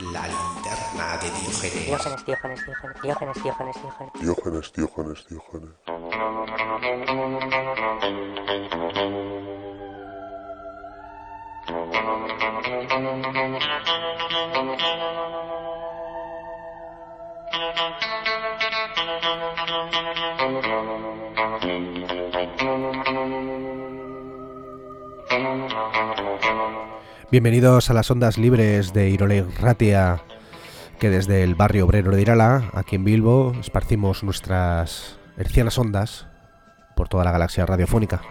La linterna de Diógenes. Diógenes. Bienvenidos a las ondas libres de Irole Ratia, que desde el barrio obrero de Irala, aquí en Bilbo, esparcimos nuestras hercianas ondas por toda la galaxia radiofónica.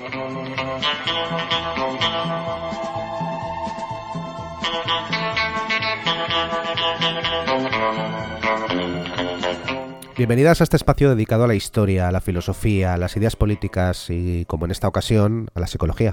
Bienvenidas a este espacio dedicado a la historia, a la filosofía, a las ideas políticas y, como en esta ocasión, a la psicología.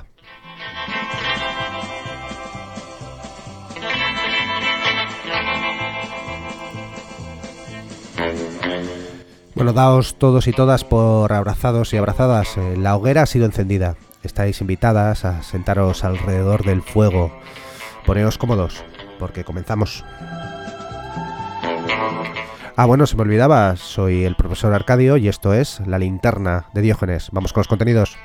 Bueno, daos todos y todas por abrazados y abrazadas. La hoguera ha sido encendida. Estáis invitadas a sentaros alrededor del fuego. Poneos cómodos, porque comenzamos. Bueno, se me olvidaba. Soy el profesor Arcadio y esto es La linterna de Diógenes. Vamos con los contenidos.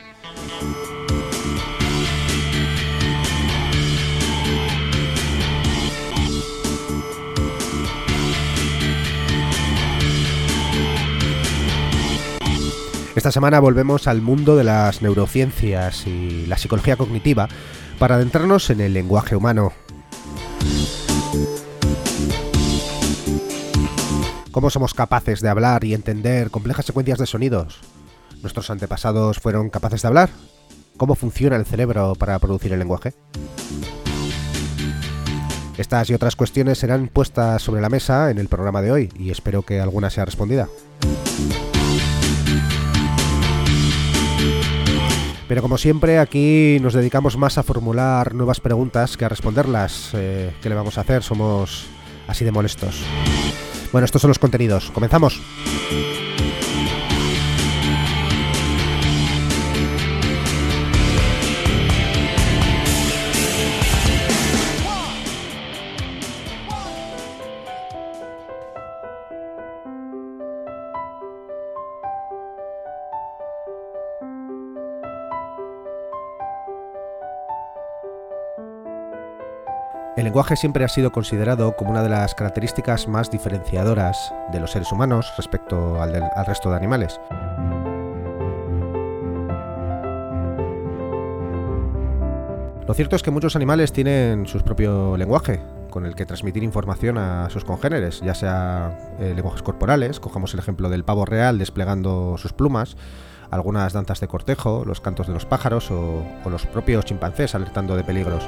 Esta semana volvemos al mundo de las neurociencias y la psicología cognitiva para adentrarnos en el lenguaje humano. ¿Cómo somos capaces de hablar y entender complejas secuencias de sonidos? ¿Nuestros antepasados fueron capaces de hablar? ¿Cómo funciona el cerebro para producir el lenguaje? Estas y otras cuestiones serán puestas sobre la mesa en el programa de hoy y espero que alguna sea respondida. Pero como siempre, aquí nos dedicamos más a formular nuevas preguntas que a responderlas. ¿Qué le vamos a hacer? Somos así de molestos. Bueno, estos son los contenidos. ¡Comenzamos! El lenguaje siempre ha sido considerado como una de las características más diferenciadoras de los seres humanos respecto al resto de animales. Lo cierto es que muchos animales tienen su propio lenguaje, con el que transmitir información a sus congéneres, ya sea lenguajes corporales, cojamos el ejemplo del pavo real desplegando sus plumas, algunas danzas de cortejo, los cantos de los pájaros o los propios chimpancés alertando de peligros.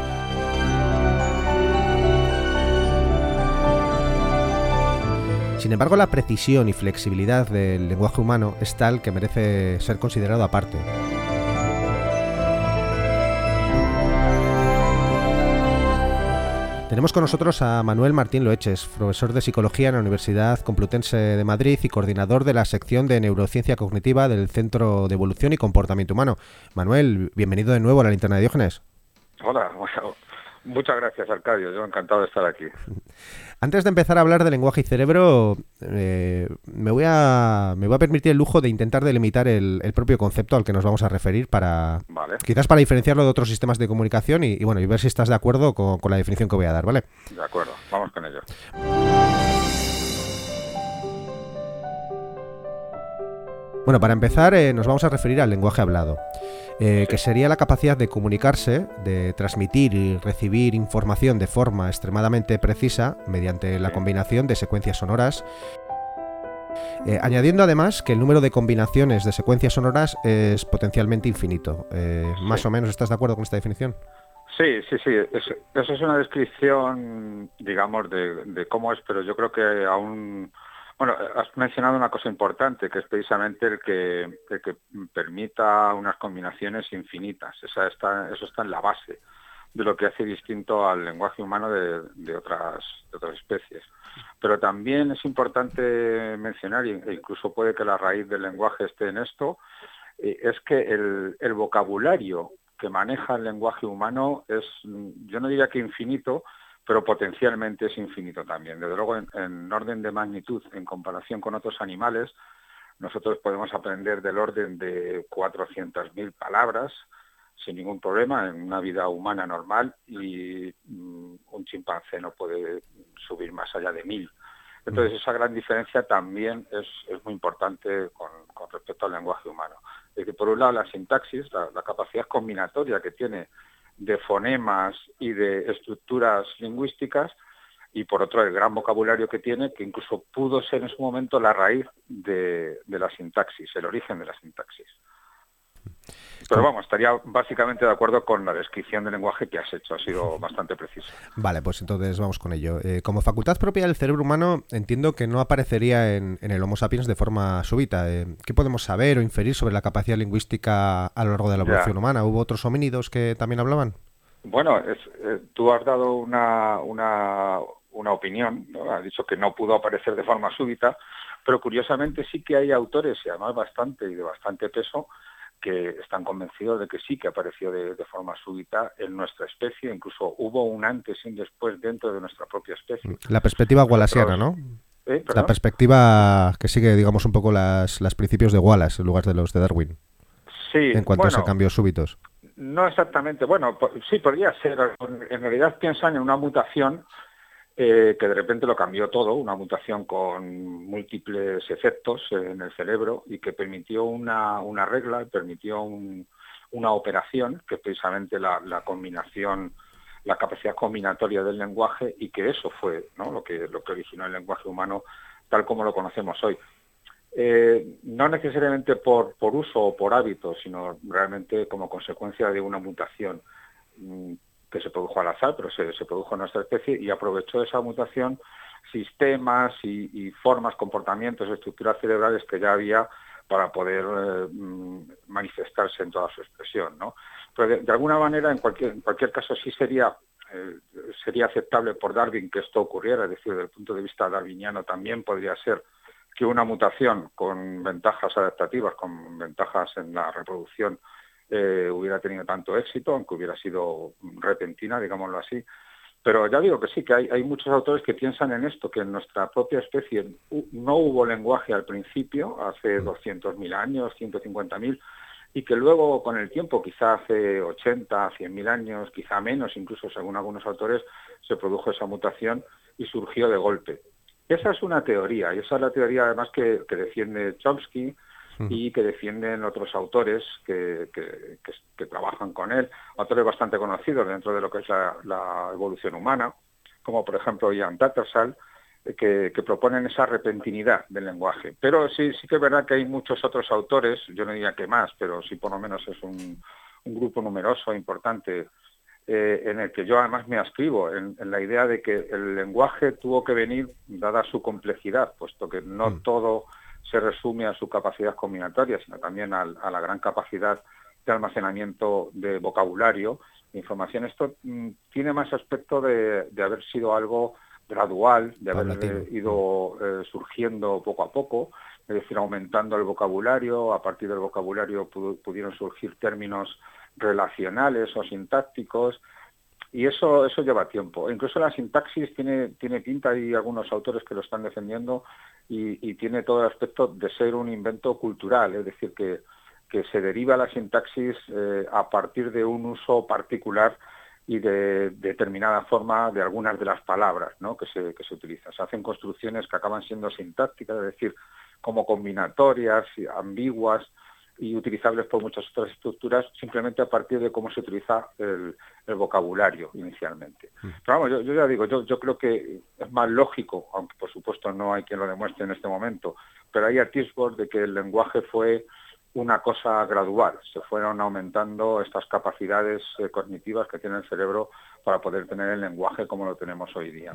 Sin embargo, la precisión y flexibilidad del lenguaje humano es tal que merece ser considerado aparte. Tenemos con nosotros a Manuel Martín Loeches, profesor de Psicología en la Universidad Complutense de Madrid y coordinador de la sección de Neurociencia Cognitiva del Centro de Evolución y Comportamiento Humano. Manuel, bienvenido de nuevo a la linterna de Diógenes. Hola, bueno, muchas gracias, Arcadio. Yo encantado de estar aquí. Antes de empezar a hablar de lenguaje y cerebro, me voy a permitir el lujo de intentar delimitar el propio concepto al que nos vamos a referir quizás para diferenciarlo de otros sistemas de comunicación y ver si estás de acuerdo con la definición que voy a dar, ¿vale? De acuerdo, vamos con ello. Bueno, para empezar, nos vamos a referir al lenguaje hablado, que sería la capacidad de comunicarse, de transmitir y recibir información de forma extremadamente precisa mediante la combinación de secuencias sonoras, añadiendo además que el número de combinaciones de secuencias sonoras es potencialmente infinito. ¿Más o menos estás de acuerdo con esta definición? Sí. Eso es una descripción, digamos, de cómo es, pero yo creo que aún... Bueno, has mencionado una cosa importante, que es precisamente el que permita unas combinaciones infinitas. Eso está en la base de lo que hace distinto al lenguaje humano de otras especies. Pero también es importante mencionar, e incluso puede que la raíz del lenguaje esté en esto, es que el vocabulario que maneja el lenguaje humano es, yo no diría que infinito, pero potencialmente es infinito también. Desde luego, en orden de magnitud, en comparación con otros animales, nosotros podemos aprender del orden de 400.000 palabras sin ningún problema en una vida humana normal, y un chimpancé no puede subir más allá de 1.000. Entonces esa gran diferencia también es muy importante con respecto al lenguaje humano. Es que por un lado la sintaxis, la capacidad combinatoria que tiene de fonemas y de estructuras lingüísticas, y por otro el gran vocabulario que tiene, que incluso pudo ser en su momento la raíz de la sintaxis, el origen de la sintaxis. Pero vamos, estaría básicamente de acuerdo con la descripción del lenguaje que has hecho, ha sido bastante preciso. Vale, pues entonces vamos con ello. Como facultad propia del cerebro humano, entiendo que no aparecería en el Homo sapiens de forma súbita. ¿Qué podemos saber o inferir sobre la capacidad lingüística a lo largo de la evolución humana? ¿Hubo otros homínidos que también hablaban? Bueno, tú has dado una opinión, ¿no? Has dicho que no pudo aparecer de forma súbita, pero curiosamente sí que hay autores, y además bastante y de bastante peso, que están convencidos de que sí que apareció de forma súbita en nuestra especie. Incluso hubo un antes y un después dentro de nuestra propia especie. La perspectiva wallaceana, ¿no? La perspectiva que sigue, digamos, un poco los principios de Wallace en lugar de los de Darwin. Sí, en cuanto a cambios súbitos. No exactamente. Bueno, sí, podría ser. En realidad piensan en una mutación que de repente lo cambió todo, una mutación con múltiples efectos en el cerebro, y que permitió una regla, permitió una operación, que es precisamente la combinación, la capacidad combinatoria del lenguaje, y que eso fue, ¿no?, lo que originó el lenguaje humano tal como lo conocemos hoy. No necesariamente por uso o por hábito, sino realmente como consecuencia de una mutación que se produjo al azar, pero se produjo en nuestra especie, y aprovechó esa mutación sistemas y formas, comportamientos, estructuras cerebrales que ya había para poder manifestarse en toda su expresión, ¿no? Pero de alguna manera, en cualquier caso, sí sería aceptable por Darwin que esto ocurriera, es decir, desde el punto de vista darwiniano también podría ser que una mutación con ventajas adaptativas, con ventajas en la reproducción, hubiera tenido tanto éxito, aunque hubiera sido repentina, digámoslo así. Pero ya digo que sí, que hay muchos autores que piensan en esto, que en nuestra propia especie no hubo lenguaje al principio, hace 200.000 años, 150.000, y que luego con el tiempo, quizá hace 80, 100.000 años, quizá menos, incluso según algunos autores, se produjo esa mutación y surgió de golpe. Esa es una teoría, y esa es la teoría además que defiende Chomsky y que defienden otros autores que trabajan con él, autores bastante conocidos dentro de lo que es la evolución humana, como por ejemplo Ian Tattersall, que proponen esa repentinidad del lenguaje. Pero sí que es verdad que hay muchos otros autores, yo no diría que más, pero sí por lo menos es un grupo numeroso, importante, en el que yo además me adscribo, en la idea de que el lenguaje tuvo que venir dada su complejidad, puesto que no todo se resume a su capacidad combinatoria, sino también a la gran capacidad de almacenamiento de vocabulario, de información. Esto tiene más aspecto de haber sido algo gradual, de haber ido surgiendo poco a poco, es decir, aumentando el vocabulario. A partir del vocabulario pudieron surgir términos relacionales o sintácticos, y eso lleva tiempo. Incluso la sintaxis tiene pinta, y algunos autores que lo están defendiendo, y tiene todo el aspecto de ser un invento cultural, es decir, que se deriva la sintaxis a partir de un uso particular y de determinada forma de algunas de las palabras, ¿no?, que se utilizan. Se hacen construcciones que acaban siendo sintácticas, es decir, como combinatorias, ambiguas y utilizables por muchas otras estructuras, simplemente a partir de cómo se utiliza el vocabulario inicialmente. Pero vamos, yo ya digo, yo creo que es más lógico, aunque por supuesto no hay quien lo demuestre en este momento, pero hay atisbos de que el lenguaje fue una cosa gradual, se fueron aumentando estas capacidades cognitivas que tiene el cerebro para poder tener el lenguaje como lo tenemos hoy día.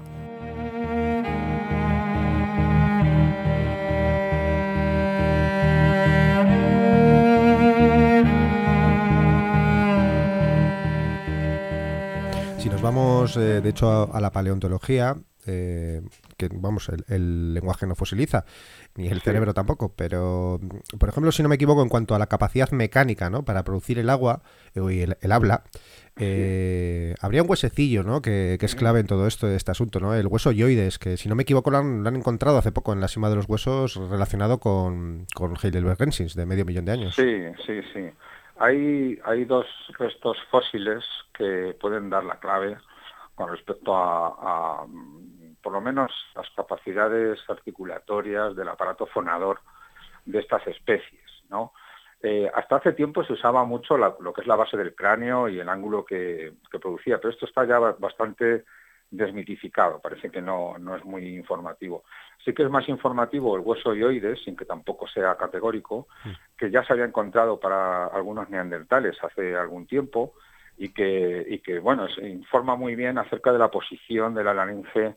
Si nos vamos, de hecho, a la paleontología, que vamos, el lenguaje no fosiliza, ni el Sí, cerebro tampoco, pero por ejemplo, si no me equivoco, en cuanto a la capacidad mecánica, ¿no? Para producir el agua, y el habla, sí. habría un huesecillo, ¿no? Que es Ujú. clave en todo esto, este asunto, ¿no? El hueso yoides, que si no me equivoco lo han encontrado hace poco en la cima de los huesos relacionado con Heidelbergensis, de medio millón de años. Sí, sí, sí. Hay dos restos fósiles que pueden dar la clave con respecto por lo menos, las capacidades articulatorias del aparato fonador de estas especies, ¿no? Hasta hace tiempo se usaba mucho lo que es la base del cráneo y el ángulo que producía, pero esto está ya bastante desmitificado, parece que no es muy informativo. Sí que es más informativo el hueso hioides, sin que tampoco sea categórico, que ya se había encontrado para algunos neandertales hace algún tiempo y que bueno, se informa muy bien acerca de la posición de la laringe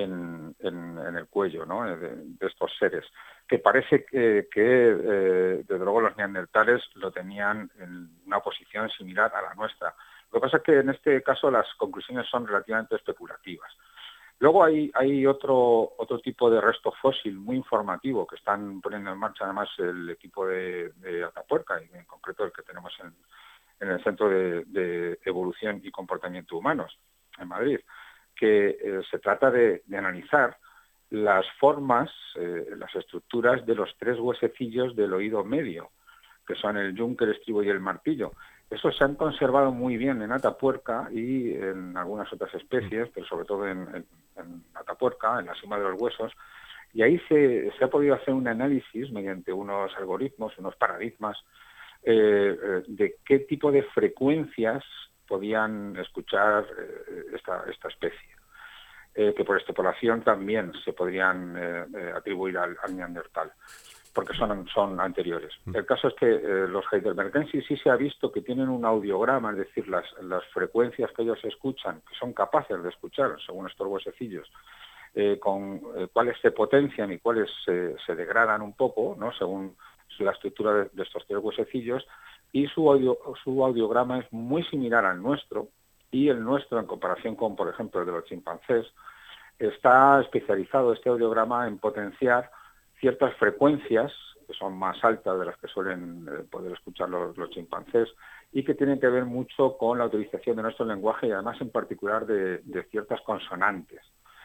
en el cuello, ¿no? De estos seres, que parece desde luego los neandertales lo tenían en una posición similar a la nuestra. Lo que pasa es que en este caso las conclusiones son relativamente especulativas. Luego hay otro tipo de resto fósil muy informativo que están poniendo en marcha además el equipo de Atapuerca, y en concreto el que tenemos en el Centro de Evolución y Comportamiento Humanos, en Madrid, que se trata de analizar las formas, las estructuras de los tres huesecillos del oído medio, que son el yunque, el estribo y el martillo. Esos se han conservado muy bien en Atapuerca y en algunas otras especies, pero sobre todo en Atapuerca, en la cima de los huesos, y ahí se ha podido hacer un análisis mediante unos algoritmos, unos paradigmas, de qué tipo de frecuencias podían escuchar esta especie, que por extrapolación también se podrían atribuir al neandertal, porque son anteriores. El caso es que los heidelbergensis sí se ha visto que tienen un audiograma, es decir, las frecuencias que ellos escuchan, que son capaces de escuchar, según estos huesecillos, con cuáles se potencian y cuáles se degradan un poco, ¿no? Según la estructura de estos tres huesecillos, y su audiograma es muy similar al nuestro, y el nuestro, en comparación con, por ejemplo, el de los chimpancés, está especializado este audiograma en potenciar ciertas frecuencias que son más altas de las que suelen poder escuchar los chimpancés, y que tienen que ver mucho con la utilización de nuestro lenguaje y además en particular de ciertas consonantes.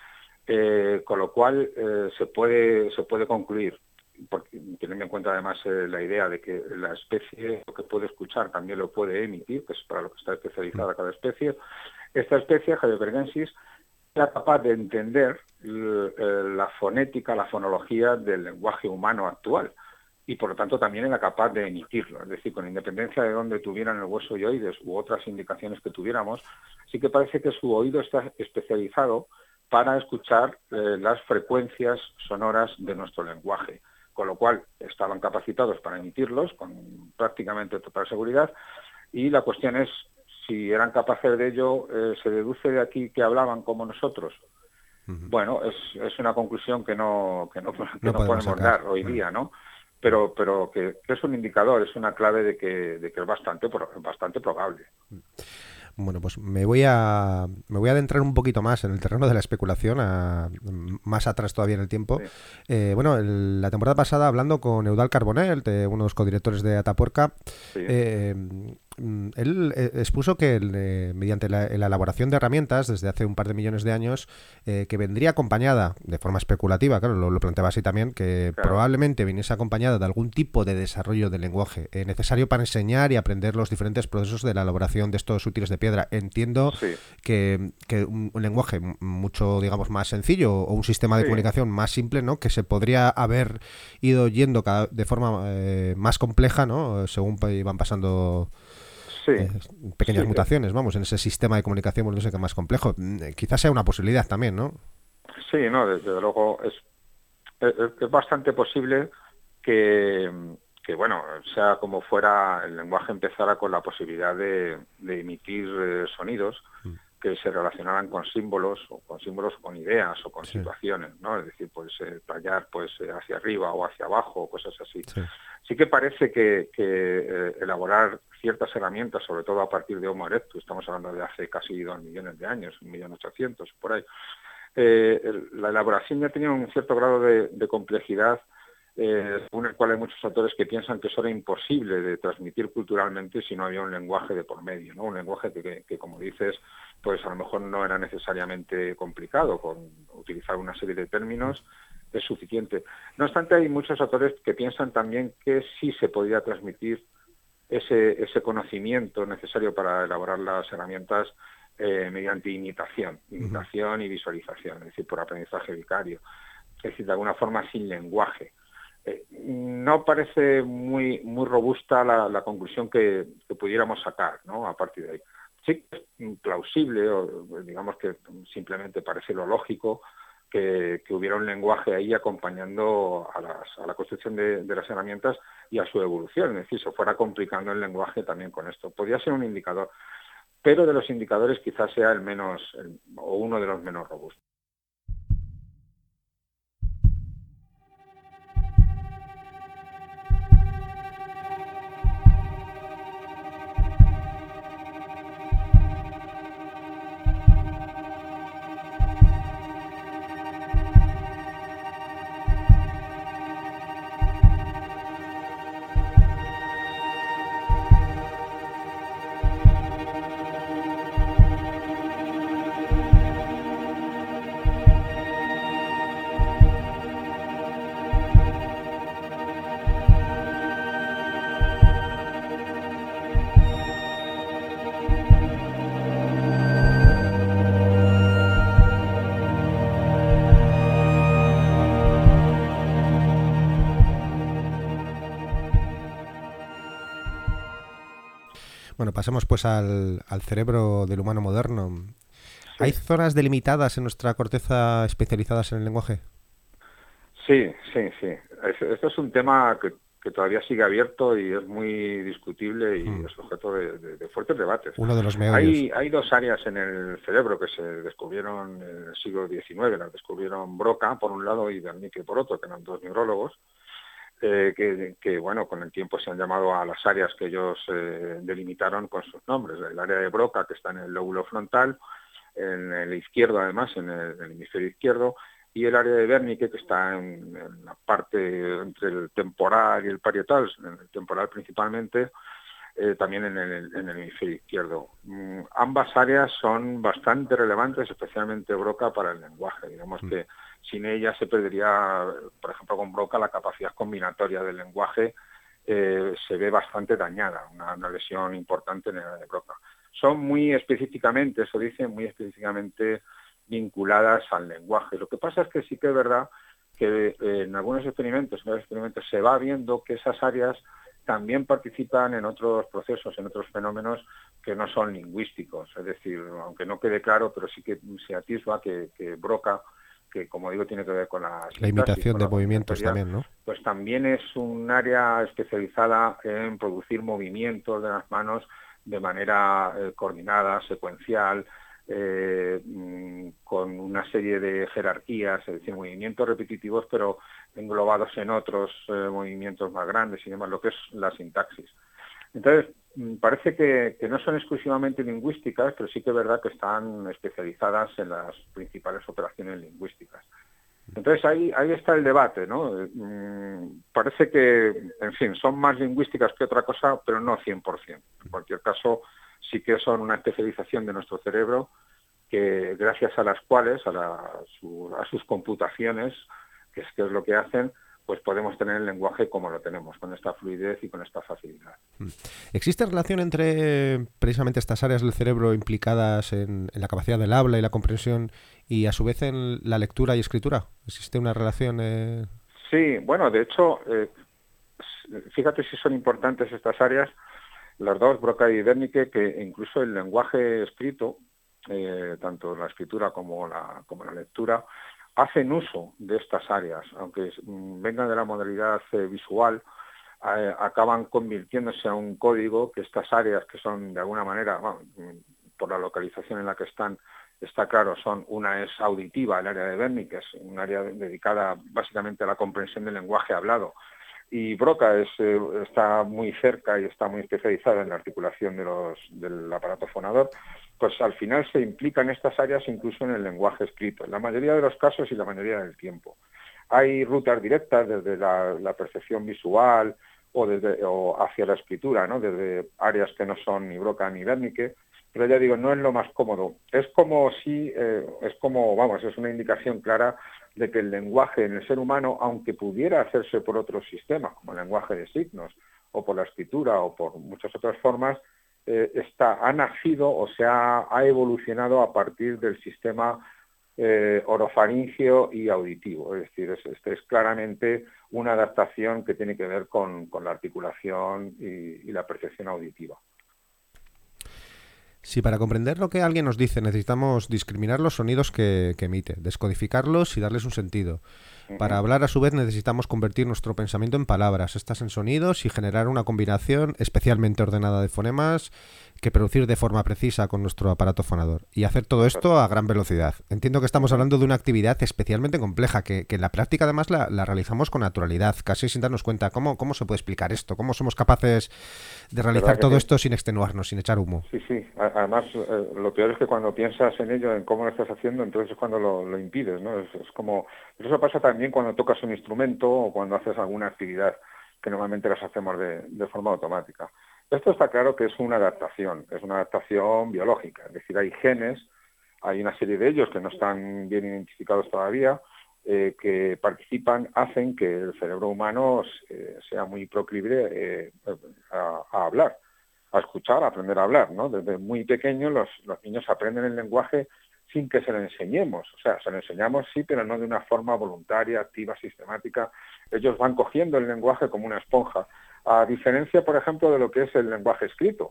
Con lo cual se puede concluir, porque teniendo en cuenta además la idea de que la especie lo que puede escuchar también lo puede emitir, que es para lo que está especializada cada especie. Esta especie, Heidelbergensis, era capaz de entender la fonética, la fonología del lenguaje humano actual, y por lo tanto también era capaz de emitirlo, es decir, con independencia de dónde tuvieran el hueso hioides u otras indicaciones que tuviéramos, sí que parece que su oído está especializado para escuchar las frecuencias sonoras de nuestro lenguaje, con lo cual estaban capacitados para emitirlos con prácticamente total seguridad, y la cuestión es si eran capaces de ello. Se deduce de aquí que hablaban como nosotros. Bueno, es una conclusión que no No podemos podemos sacar. dar hoy día, ¿no? Pero que es un indicador, es una clave de que es bastante probable. Bueno, pues me voy a adentrar un poquito más en el terreno de la especulación, más atrás todavía en el tiempo. Sí, Bueno, la temporada pasada, hablando con Eudal Carbonell, uno de los codirectores de Atapuerca, sí, eh, él expuso que mediante la elaboración de herramientas desde hace un par de millones de años, que vendría acompañada, de forma especulativa, claro, lo planteaba así también, que claro. probablemente viniese acompañada de algún tipo de desarrollo del lenguaje necesario para enseñar y aprender los diferentes procesos de la elaboración de estos útiles de piedra. Entiendo Sí, que un lenguaje mucho, digamos, más sencillo, o un sistema de sí, comunicación más simple, ¿no? Que se podría haber ido yendo de forma más compleja, ¿no? Según iban pasando sí, eh, pequeñas sí. mutaciones, vamos, en ese sistema de comunicación volviéndose más complejo. Quizás sea una posibilidad también, ¿no? Sí, no, desde luego es bastante posible que, bueno, sea como fuera, el lenguaje empezara con la posibilidad de emitir sonidos que se relacionaran con símbolos o con ideas o con Sí, situaciones, ¿no? Es decir, pues tallar pues hacia arriba o hacia abajo o cosas así. sí. Sí que parece que elaborar ciertas herramientas, sobre todo a partir de Homo erectus, estamos hablando de hace casi 2 millones de años, 1.800.000 por ahí, la elaboración ya tenía un cierto grado de complejidad, según el cual hay muchos autores que piensan que eso era imposible de transmitir culturalmente si no había un lenguaje de por medio, ¿no? Un lenguaje que, como dices, pues a lo mejor no era necesariamente complicado, con utilizar una serie de términos es suficiente. No obstante, hay muchos autores que piensan también que sí se podía transmitir ese conocimiento necesario para elaborar las herramientas mediante imitación y visualización, es decir, por aprendizaje vicario, es decir, de alguna forma sin lenguaje. No parece muy robusta la conclusión que pudiéramos sacar, ¿no?, a partir de ahí. Sí que es plausible, o digamos que simplemente parece lo lógico, que hubiera un lenguaje ahí acompañando a la construcción de las herramientas y a su evolución, es decir, se fuera complicando el lenguaje también con esto. Podría ser un indicador, pero de los indicadores quizás sea o uno de los menos robustos. Bueno, pasemos pues al cerebro del humano moderno. Sí. ¿Hay zonas delimitadas en nuestra corteza especializadas en el lenguaje? Sí. Esto es un tema que todavía sigue abierto y es muy discutible y es objeto de fuertes debates. Uno de los meollos. Hay dos áreas en el cerebro que se descubrieron en el siglo XIX. Las descubrieron Broca, por un lado, y Wernicke, por otro, que eran dos neurólogos, que bueno, con el tiempo se han llamado a las áreas que ellos delimitaron con sus nombres. El área de Broca, que está en el lóbulo frontal, en el izquierdo además, en el hemisferio izquierdo, y el área de Wernicke, que está en la parte entre el temporal y el parietal, en el temporal principalmente, también en el hemisferio izquierdo. Ambas áreas son bastante relevantes, especialmente Broca, para el lenguaje. Digamos que sin ella se perdería, por ejemplo, con Broca, la capacidad combinatoria del lenguaje se ve bastante dañada, una lesión importante en el área de Broca. Son muy específicamente, eso dice, muy específicamente vinculadas al lenguaje. Lo que pasa es que sí que es verdad que en algunos experimentos se va viendo que esas áreas también participan en otros procesos, en otros fenómenos que no son lingüísticos. Es decir, aunque no quede claro, pero sí que se atisba que Broca, que como digo tiene que ver con la imitación de movimientos también, ¿no? Pues también es un área especializada en producir movimientos de las manos de manera coordinada, secuencial, con una serie de jerarquías, es decir, movimientos repetitivos, pero englobados en otros movimientos más grandes y demás, lo que es la sintaxis. Entonces, parece que no son exclusivamente lingüísticas, pero sí que es verdad que están especializadas en las principales operaciones lingüísticas. Entonces ahí está el debate, ¿no? Parece que, en fin, son más lingüísticas que otra cosa, pero no 100%. En cualquier caso, sí que son una especialización de nuestro cerebro que, gracias a las cuales, a sus computaciones, que es lo que hacen, pues podemos tener el lenguaje como lo tenemos, con esta fluidez y con esta facilidad. ¿Existe relación entre precisamente estas áreas del cerebro implicadas en la capacidad del habla y la comprensión y a su vez en la lectura y escritura? ¿Existe una relación? Sí, bueno, de hecho, fíjate si son importantes estas áreas, las dos, Broca y Wernicke, que incluso el lenguaje escrito, tanto la escritura como la lectura, hacen uso de estas áreas, aunque vengan de la modalidad visual, acaban convirtiéndose a un código que estas áreas, que son de alguna manera, bueno, por la localización en la que están, está claro, una es auditiva, el área de Wernicke, es un área dedicada básicamente a la comprensión del lenguaje hablado, y Broca está muy cerca y está muy especializada en la articulación del aparato fonador, pues al final se implican estas áreas incluso en el lenguaje escrito, en la mayoría de los casos y la mayoría del tiempo. Hay rutas directas desde la percepción visual o hacia la escritura, ¿no? Desde áreas que no son ni Broca ni Wernicke, pero ya digo, no es lo más cómodo. Es como si, es una indicación clara de que el lenguaje en el ser humano, aunque pudiera hacerse por otros sistemas, como el lenguaje de signos, o por la escritura, o por muchas otras formas, ha nacido o ha evolucionado a partir del sistema orofaringeo y auditivo. Es decir, es claramente una adaptación que tiene que ver con la articulación y la percepción auditiva. Si para comprender lo que alguien nos dice necesitamos discriminar los sonidos que emite, descodificarlos y darles un sentido. Para hablar, a su vez, necesitamos convertir nuestro pensamiento en palabras, estas en sonidos, y generar una combinación especialmente ordenada de fonemas que producir de forma precisa con nuestro aparato fonador. Y hacer todo esto a gran velocidad. Entiendo que estamos hablando de una actividad especialmente compleja, que en la práctica además la realizamos con naturalidad, casi sin darnos cuenta. ¿Cómo se puede explicar esto? ¿Cómo somos capaces de realizar todo esto sin extenuarnos, sin echar humo? Sí. Además, lo peor es que cuando piensas en ello, en cómo lo estás haciendo, entonces es cuando lo impides, ¿no? Es como... Eso pasa también cuando tocas un instrumento o cuando haces alguna actividad que normalmente las hacemos de forma automática. Esto está claro que es una adaptación biológica, es decir, hay genes, hay una serie de ellos que no están bien identificados todavía, que hacen que el cerebro humano sea muy proclive a hablar, a escuchar, a aprender a hablar, ¿no? Desde muy pequeños los niños aprenden el lenguaje sin que se lo enseñemos. O sea, se lo enseñamos sí, pero no de una forma voluntaria, activa, sistemática. Ellos van cogiendo el lenguaje como una esponja, a diferencia, por ejemplo, de lo que es el lenguaje escrito,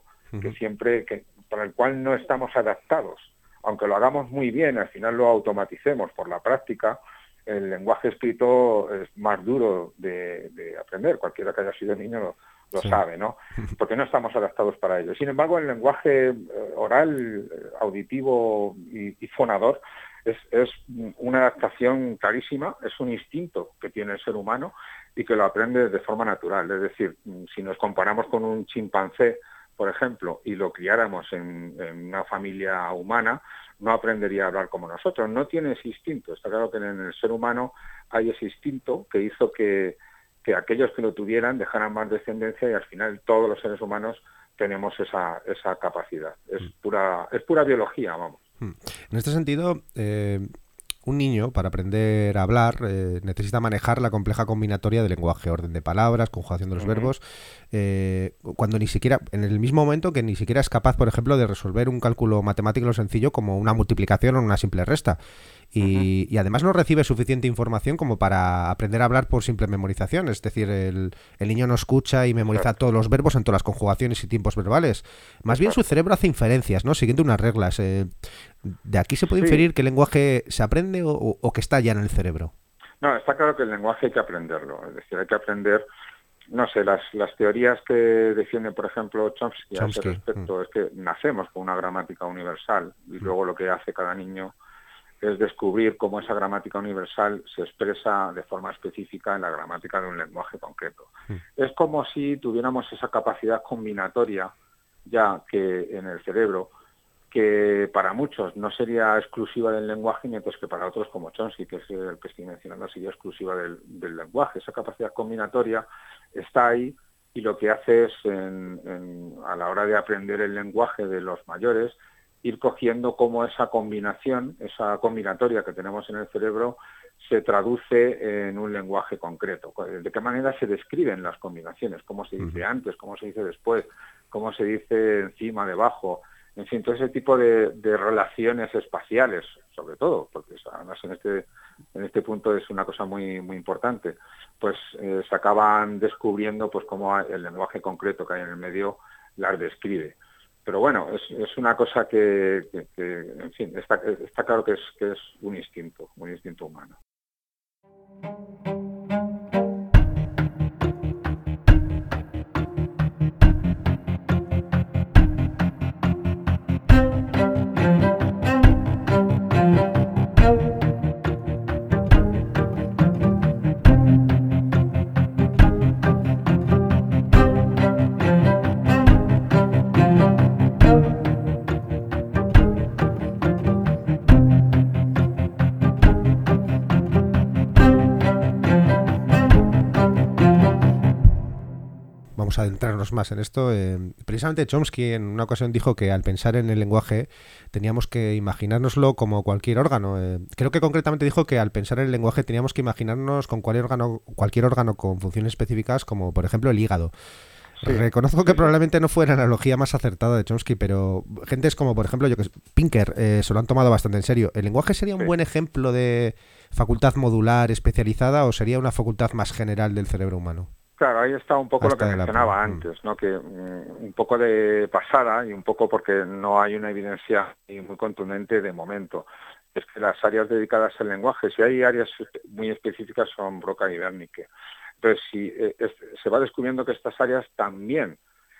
para el cual no estamos adaptados. Aunque lo hagamos muy bien, al final lo automaticemos por la práctica, el lenguaje escrito es más duro de aprender. Cualquiera que haya sido niño lo sabe, ¿no? Porque no estamos adaptados para ello. Sin embargo, el lenguaje oral, auditivo y fonador es una adaptación clarísima, es un instinto que tiene el ser humano y que lo aprende de forma natural. Es decir, si nos comparamos con un chimpancé, por ejemplo, y lo criáramos en una familia humana, no aprendería a hablar como nosotros. No tiene ese instinto. Está claro que en el ser humano hay ese instinto que hizo que aquellos que lo tuvieran dejaran más descendencia y al final todos los seres humanos tenemos esa capacidad. Es pura biología, vamos. En este sentido, un niño, para aprender a hablar, necesita manejar la compleja combinatoria de lenguaje, orden de palabras, conjugación de los verbos, cuando ni siquiera, en el mismo momento que ni siquiera es capaz, por ejemplo, de resolver un cálculo matemático sencillo como una multiplicación o una simple resta. Y además no recibe suficiente información como para aprender a hablar por simple memorización. Es decir, el niño no escucha y memoriza todos los verbos en todas las conjugaciones y tiempos verbales. Más bien su cerebro hace inferencias, ¿no? Siguiendo unas reglas. ¿De aquí se puede inferir que el lenguaje se aprende o que está ya en el cerebro? No, está claro que el lenguaje hay que aprenderlo. Es decir, hay que aprender, no sé, las teorías que defiende, por ejemplo, Chomsky a ese respecto, es que nacemos con una gramática universal y luego lo que hace cada niño es descubrir cómo esa gramática universal se expresa de forma específica en la gramática de un lenguaje concreto. Es como si tuviéramos esa capacidad combinatoria ya que en el cerebro, que para muchos no sería exclusiva del lenguaje, mientras que para otros, como Chomsky, que es el que estoy mencionando, sería exclusiva del lenguaje. Esa capacidad combinatoria está ahí y lo que hace es, a la hora de aprender el lenguaje de los mayores, ir cogiendo cómo esa combinación, esa combinatoria que tenemos en el cerebro, se traduce en un lenguaje concreto. De qué manera se describen las combinaciones, cómo se dice antes, cómo se dice después, cómo se dice encima, debajo, en fin, todo ese tipo de relaciones espaciales, sobre todo, porque además en este punto es una cosa muy muy importante, pues se acaban descubriendo pues cómo el lenguaje concreto que hay en el medio las describe. Pero bueno, es una cosa que en fin, está claro que es un instinto humano. vamos a adentrarnos más en esto. Precisamente Chomsky en una ocasión dijo que al pensar en el lenguaje teníamos que imaginárnoslo como cualquier órgano. Creo que concretamente dijo que al pensar en el lenguaje teníamos que imaginarnos con cualquier órgano con funciones específicas, como por ejemplo el hígado. Sí, reconozco que probablemente no fue la analogía más acertada de Chomsky, pero gentes como, por ejemplo, Pinker se lo han tomado bastante en serio. ¿El lenguaje sería un buen ejemplo de facultad modular especializada o sería una facultad más general del cerebro humano? Claro, ahí está un poco lo que mencionaba antes, ¿no? Que un poco de pasada y un poco porque no hay una evidencia muy contundente de momento. Es que las áreas dedicadas al lenguaje, si hay áreas muy específicas, son Broca y Wernicke. Entonces, si se va descubriendo que estas áreas también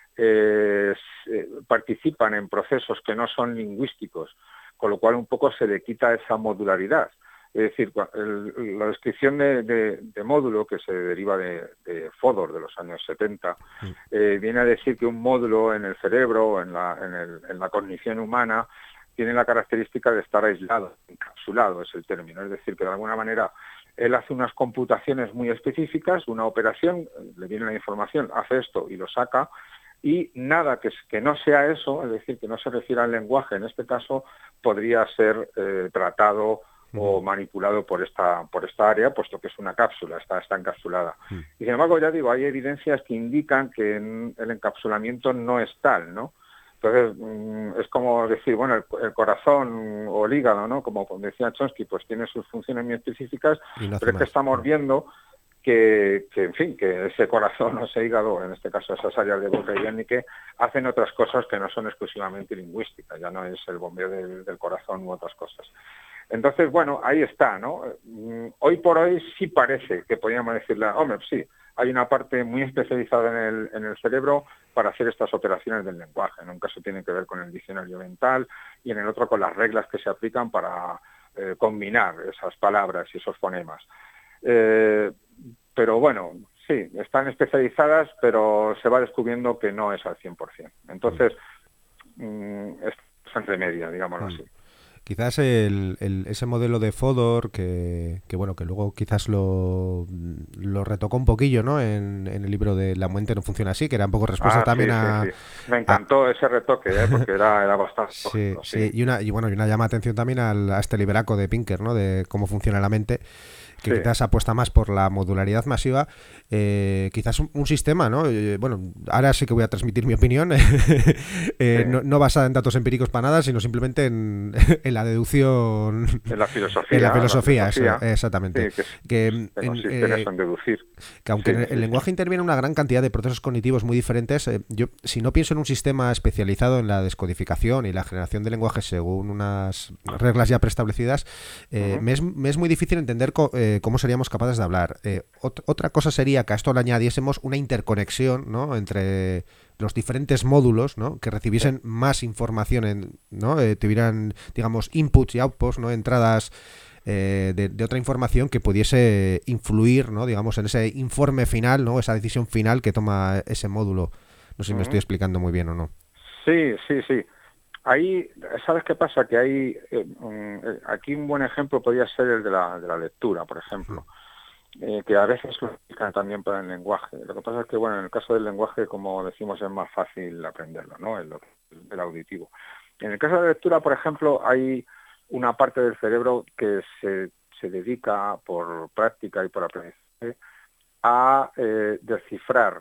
participan en procesos que no son lingüísticos, con lo cual un poco se le quita esa modularidad. Es decir, la descripción de módulo, que se deriva de Fodor de los años 70, viene a decir que un módulo en el cerebro, en la cognición humana, tiene la característica de estar aislado, encapsulado es el término. Es decir, que de alguna manera él hace unas computaciones muy específicas, una operación, le viene la información, hace esto y lo saca, y nada que no sea eso, es decir, que no se refiera al lenguaje, en este caso, podría ser tratado o manipulado por esta área, puesto que es una cápsula, está encapsulada. Y sin embargo, ya digo, hay evidencias que indican que el encapsulamiento no es tal, ¿no? Entonces, es como decir, bueno, el corazón o el hígado, ¿no? Como decía Chomsky, pues tiene sus funciones muy específicas, pero es que estamos viendo que, en fin, que ese corazón o ese hígado, en este caso esas áreas de Broca y Wernicke, hacen otras cosas que no son exclusivamente lingüísticas, ya no es el bombeo del corazón u otras cosas. Entonces, bueno, ahí está, ¿no? Hoy por hoy sí parece que podríamos decirle, hombre, sí, hay una parte muy especializada en el cerebro para hacer estas operaciones del lenguaje. En un caso tiene que ver con el diccionario mental y en el otro con las reglas que se aplican para combinar esas palabras y esos fonemas. Pero bueno, sí, están especializadas, pero se va descubriendo que no es al 100%. Entonces, es entre media, digámoslo así. Quizás ese modelo de Fodor que bueno, que luego quizás lo retocó un poquillo, ¿no? En el libro de La mente no funciona así, que era un poco respuesta también sí. Me encantó ese retoque, porque era bastante sí. Y una llama atención también a este libraco de Pinker, ¿no? De cómo funciona la mente, que quizás apuesta más por la modularidad masiva, quizás un sistema, ¿no? Bueno, ahora sí que voy a transmitir mi opinión, no basada en datos empíricos para nada, sino simplemente en la deducción. En la filosofía. En la filosofía. Eso, exactamente. Sí, que consiste en eso, en deducir. Que aunque el lenguaje interviene una gran cantidad de procesos cognitivos muy diferentes, yo, si no pienso en un sistema especializado en la descodificación y la generación de lenguajes según unas reglas ya preestablecidas, me es muy difícil entender cómo seríamos capaces de hablar. Otra cosa sería que a esto le añadiésemos una interconexión, ¿no? Entre los diferentes módulos, ¿no? Que recibiesen más información, ¿no? Tuvieran, digamos, inputs y outputs, ¿no? Entradas de otra información que pudiese influir, ¿no? Digamos, en ese informe final, ¿no? Esa decisión final que toma ese módulo. No sé si me estoy explicando muy bien o no. Sí. Ahí, ¿sabes qué pasa? Que hay aquí un buen ejemplo podría ser el de la lectura, por ejemplo, que a veces lo explican también para el lenguaje. Lo que pasa es que, bueno, en el caso del lenguaje, como decimos, es más fácil aprenderlo, ¿no? El auditivo. En el caso de la lectura, por ejemplo, hay una parte del cerebro que se dedica por práctica y por aprendizaje a descifrar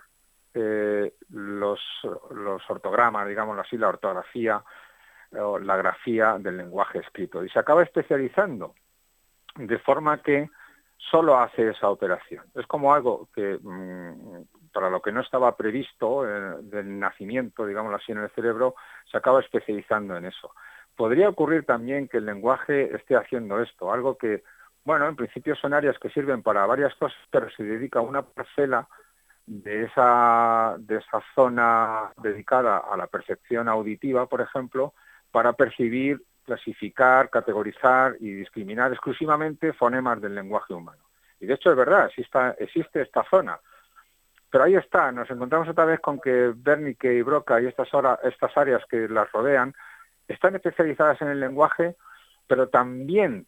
los ortogramas, digámoslo así, la ortografía o la grafía del lenguaje escrito. Y se acaba especializando de forma que solo hace esa operación. Es como algo que para lo que no estaba previsto del nacimiento, digámoslo así, en el cerebro, se acaba especializando en eso. Podría ocurrir también que el lenguaje esté haciendo esto, algo que, bueno, en principio son áreas que sirven para varias cosas, pero se dedica a una parcela de esa zona dedicada a la percepción auditiva, por ejemplo, para percibir, clasificar, categorizar y discriminar exclusivamente fonemas del lenguaje humano. Y de hecho es verdad, existe esta zona. Pero ahí está, nos encontramos otra vez con que Wernicke y Broca y estas áreas que las rodean están especializadas en el lenguaje, pero también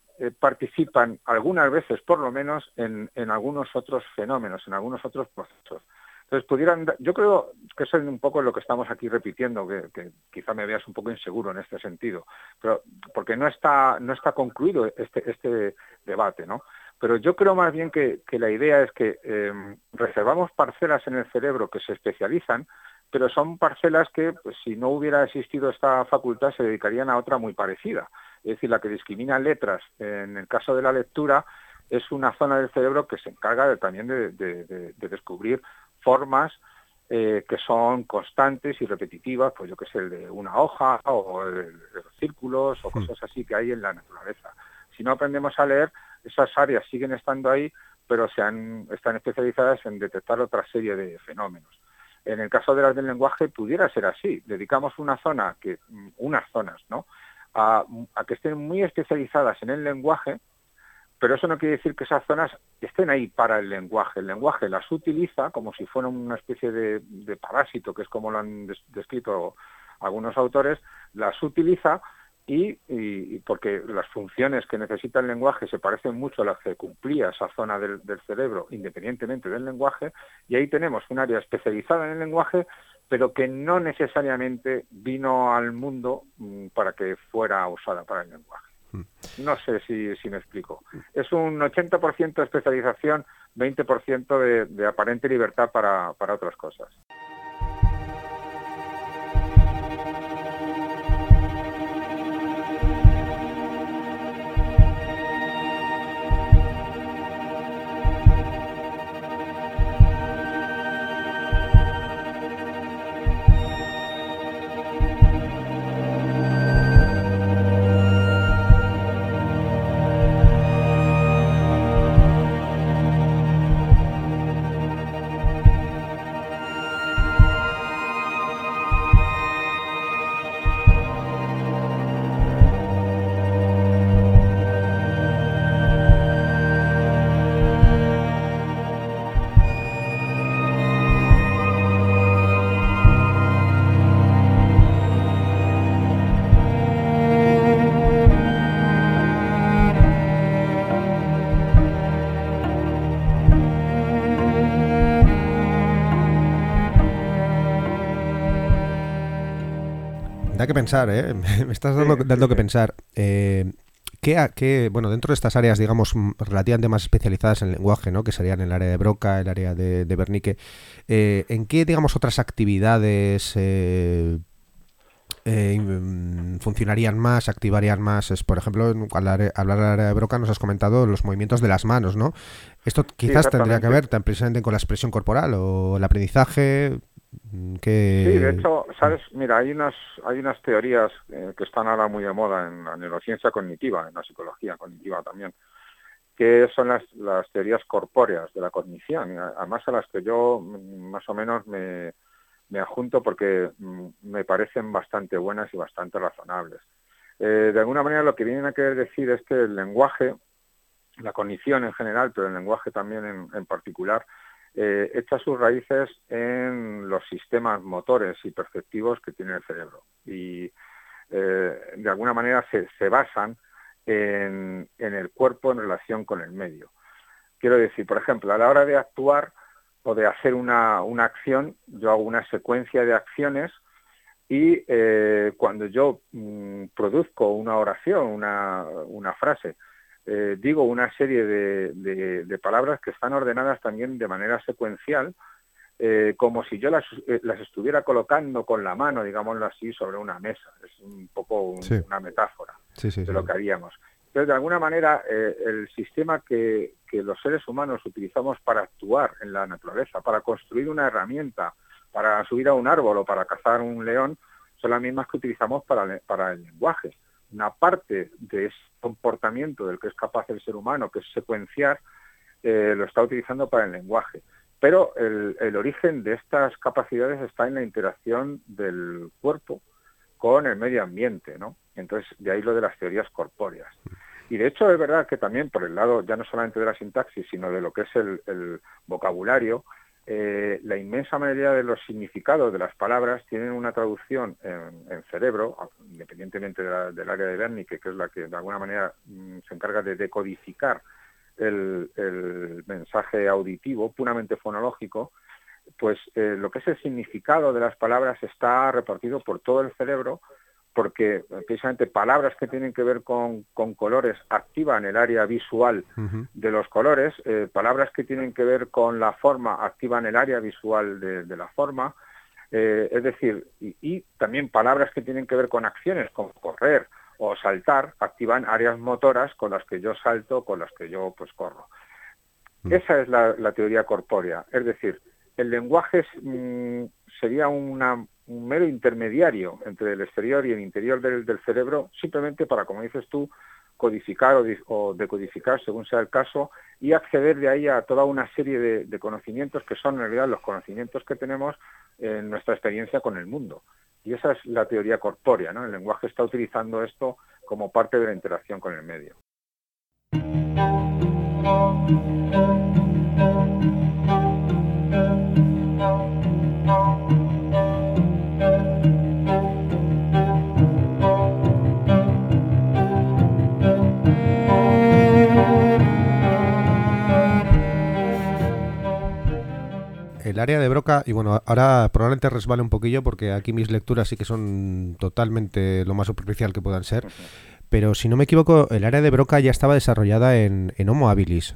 participan algunas veces, por lo menos, en algunos otros fenómenos, en algunos otros procesos. Entonces, yo creo que eso es un poco lo que estamos aquí repitiendo, que quizá me veas un poco inseguro en este sentido, pero porque no está concluido este debate, ¿no? Pero yo creo más bien que la idea es que reservamos parcelas en el cerebro que se especializan, pero son parcelas que, pues, si no hubiera existido esta facultad, se dedicarían a otra muy parecida. Es decir, la que discrimina letras, en el caso de la lectura, es una zona del cerebro que se encarga también de descubrir formas que son constantes y repetitivas, pues yo que sé, el de una hoja o de los círculos o cosas así que hay en la naturaleza. Si no aprendemos a leer, esas áreas siguen estando ahí, pero están especializadas en detectar otra serie de fenómenos. En el caso de las del lenguaje pudiera ser así. Dedicamos unas zonas, ¿no?, a que estén muy especializadas en el lenguaje, pero eso no quiere decir que esas zonas estén ahí para el lenguaje. El lenguaje las utiliza como si fuera una especie de parásito, que es como lo han descrito algunos autores, las utiliza y porque las funciones que necesita el lenguaje se parecen mucho a las que cumplía esa zona del cerebro, independientemente del lenguaje, y ahí tenemos un área especializada en el lenguaje, pero que no necesariamente vino al mundo para que fuera usada para el lenguaje. No sé si me explico. Es un 80% de especialización, 20% de aparente libertad para otras cosas. Da que pensar, ¿eh? Me estás dando que pensar. Bueno, dentro de estas áreas, digamos, relativamente más especializadas en lenguaje, ¿no?, que serían el área de Broca, el área de Wernicke, ¿en qué, digamos, otras actividades funcionarían más, activarían más? Por ejemplo, al hablar del área de Broca nos has comentado los movimientos de las manos, ¿no? Esto quizás Sí, tendría que ver tan precisamente con la expresión corporal o el aprendizaje. Sí, de hecho, sabes, mira, hay unas teorías que están ahora muy de moda en la neurociencia cognitiva, en la psicología cognitiva también, que son las teorías corpóreas de la cognición, además a las que yo más o menos me adjunto porque me parecen bastante buenas y bastante razonables. De alguna manera lo que vienen a querer decir es que el lenguaje, la cognición en general, pero el lenguaje también en particular, echa sus raíces en los sistemas motores y perceptivos que tiene el cerebro. Y de alguna manera se basan en el cuerpo en relación con el medio. Quiero decir, por ejemplo, a la hora de actuar o de hacer una acción, yo hago una secuencia de acciones y cuando yo produzco una oración, una frase, digo una serie de palabras que están ordenadas también de manera secuencial, como si yo las estuviera colocando con la mano, digámoslo así, sobre una mesa. Es un poco una metáfora de lo que haríamos. Entonces, de alguna manera, el sistema que los seres humanos utilizamos para actuar en la naturaleza, para construir una herramienta, para subir a un árbol o para cazar un león, son las mismas que utilizamos para el lenguaje. Una parte de ese comportamiento del que es capaz el ser humano, que es secuenciar, lo está utilizando para el lenguaje. Pero el origen de estas capacidades está en la interacción del cuerpo con el medio ambiente, ¿no? Entonces, de ahí lo de las teorías corpóreas. Y de hecho es verdad que también por el lado ya no solamente de la sintaxis, sino de lo que es el vocabulario, la inmensa mayoría de los significados de las palabras tienen una traducción en cerebro, independientemente del área de Wernicke, que es la que de alguna manera se encarga de decodificar el mensaje auditivo, puramente fonológico, pues lo que es el significado de las palabras está repartido por todo el cerebro, porque precisamente palabras que tienen que ver con colores activan el área visual de los colores, palabras que tienen que ver con la forma activan el área visual de la forma, es decir, y también palabras que tienen que ver con acciones, como correr o saltar, activan áreas motoras con las que yo salto, con las que yo pues corro. Esa es la teoría corpórea, es decir, el lenguaje sería un mero intermediario entre el exterior y el interior del cerebro, simplemente para, como dices tú, codificar o decodificar, según sea el caso, y acceder de ahí a toda una serie de conocimientos que son en realidad los conocimientos que tenemos en nuestra experiencia con el mundo. Y esa es la teoría corpórea, ¿no? El lenguaje está utilizando esto como parte de la interacción con el medio. El área de Broca, y bueno, ahora probablemente resbale un poquillo porque aquí mis lecturas sí que son totalmente lo más superficial que puedan ser, pero si no me equivoco, el área de Broca ya estaba desarrollada en Homo habilis.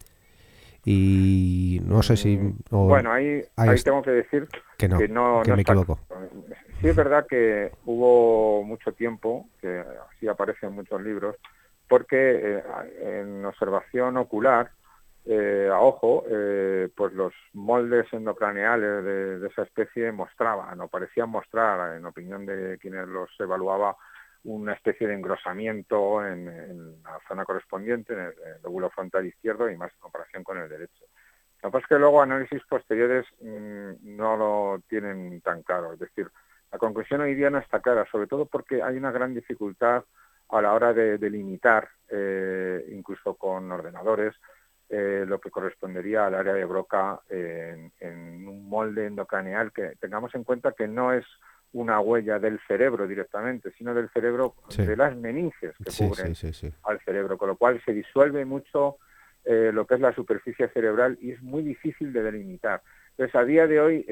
Y no sé si... Bueno, ahí tengo que decir que no me está. Equivoco. Sí es verdad que hubo mucho tiempo, que así aparece en muchos libros, porque en observación ocular, a ojo, pues los moldes endocraneales de esa especie mostraban, o parecían mostrar, en opinión de quienes los evaluaba, una especie de engrosamiento en la zona correspondiente, en el lóbulo frontal izquierdo, y más en comparación con el derecho. Lo que pasa es que luego análisis posteriores no lo tienen tan claro, es decir, la conclusión hoy día no está clara, sobre todo porque hay una gran dificultad a la hora de delimitar, incluso con ordenadores, lo que correspondería al área de Broca en un molde endocraneal, que tengamos en cuenta que no es una huella del cerebro directamente, sino del cerebro, de las meninges que cubren al cerebro, con lo cual se disuelve mucho lo que es la superficie cerebral y es muy difícil de delimitar. Entonces, a día de hoy,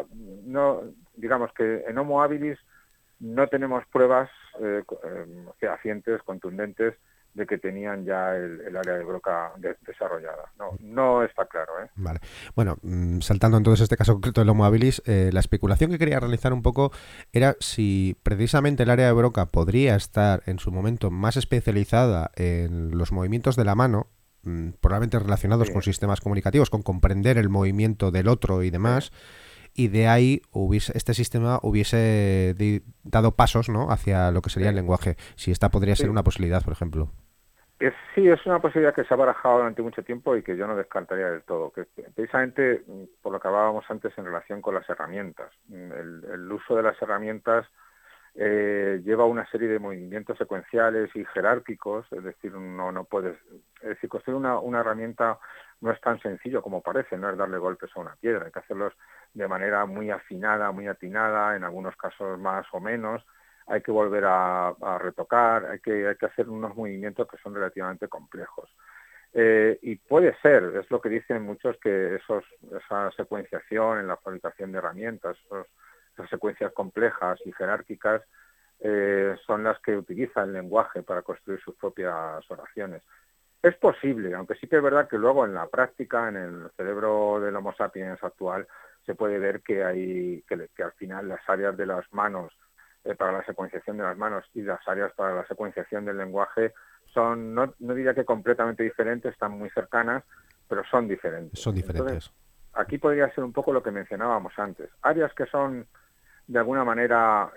digamos que en Homo habilis no tenemos pruebas fehacientes, contundentes, de que tenían ya el área de Broca desarrollada. No está claro, ¿eh? Vale. Bueno, saltando entonces este caso concreto del Homo habilis, la especulación que quería realizar un poco era si precisamente el área de Broca podría estar en su momento más especializada en los movimientos de la mano, probablemente relacionados con sistemas comunicativos, con comprender el movimiento del otro y demás, y de ahí este sistema hubiese dado pasos, ¿no?, hacia lo que sería el lenguaje. Si esta podría ser una posibilidad, por ejemplo. Sí, es una posibilidad que se ha barajado durante mucho tiempo y que yo no descartaría del todo, que precisamente por lo que hablábamos antes en relación con las herramientas. El uso de las herramientas lleva una serie de movimientos secuenciales y jerárquicos, es decir, no puedes... Es decir, construir una herramienta no es tan sencillo como parece, no es darle golpes a una piedra, hay que hacerlos de manera muy afinada, muy atinada, en algunos casos más o menos, hay que volver a retocar, hay que hacer unos movimientos que son relativamente complejos. Y puede ser, es lo que dicen muchos, que esa secuenciación en la fabricación de herramientas, esas secuencias complejas y jerárquicas, son las que utiliza el lenguaje para construir sus propias oraciones. Es posible, aunque sí que es verdad que luego en la práctica, en el cerebro del Homo sapiens actual, se puede ver que al final las áreas de las manos para la secuenciación de las manos y las áreas para la secuenciación del lenguaje son, no diría que completamente diferentes, están muy cercanas, pero son diferentes. Son diferentes. Entonces, aquí podría ser un poco lo que mencionábamos antes. Áreas que son, de alguna manera,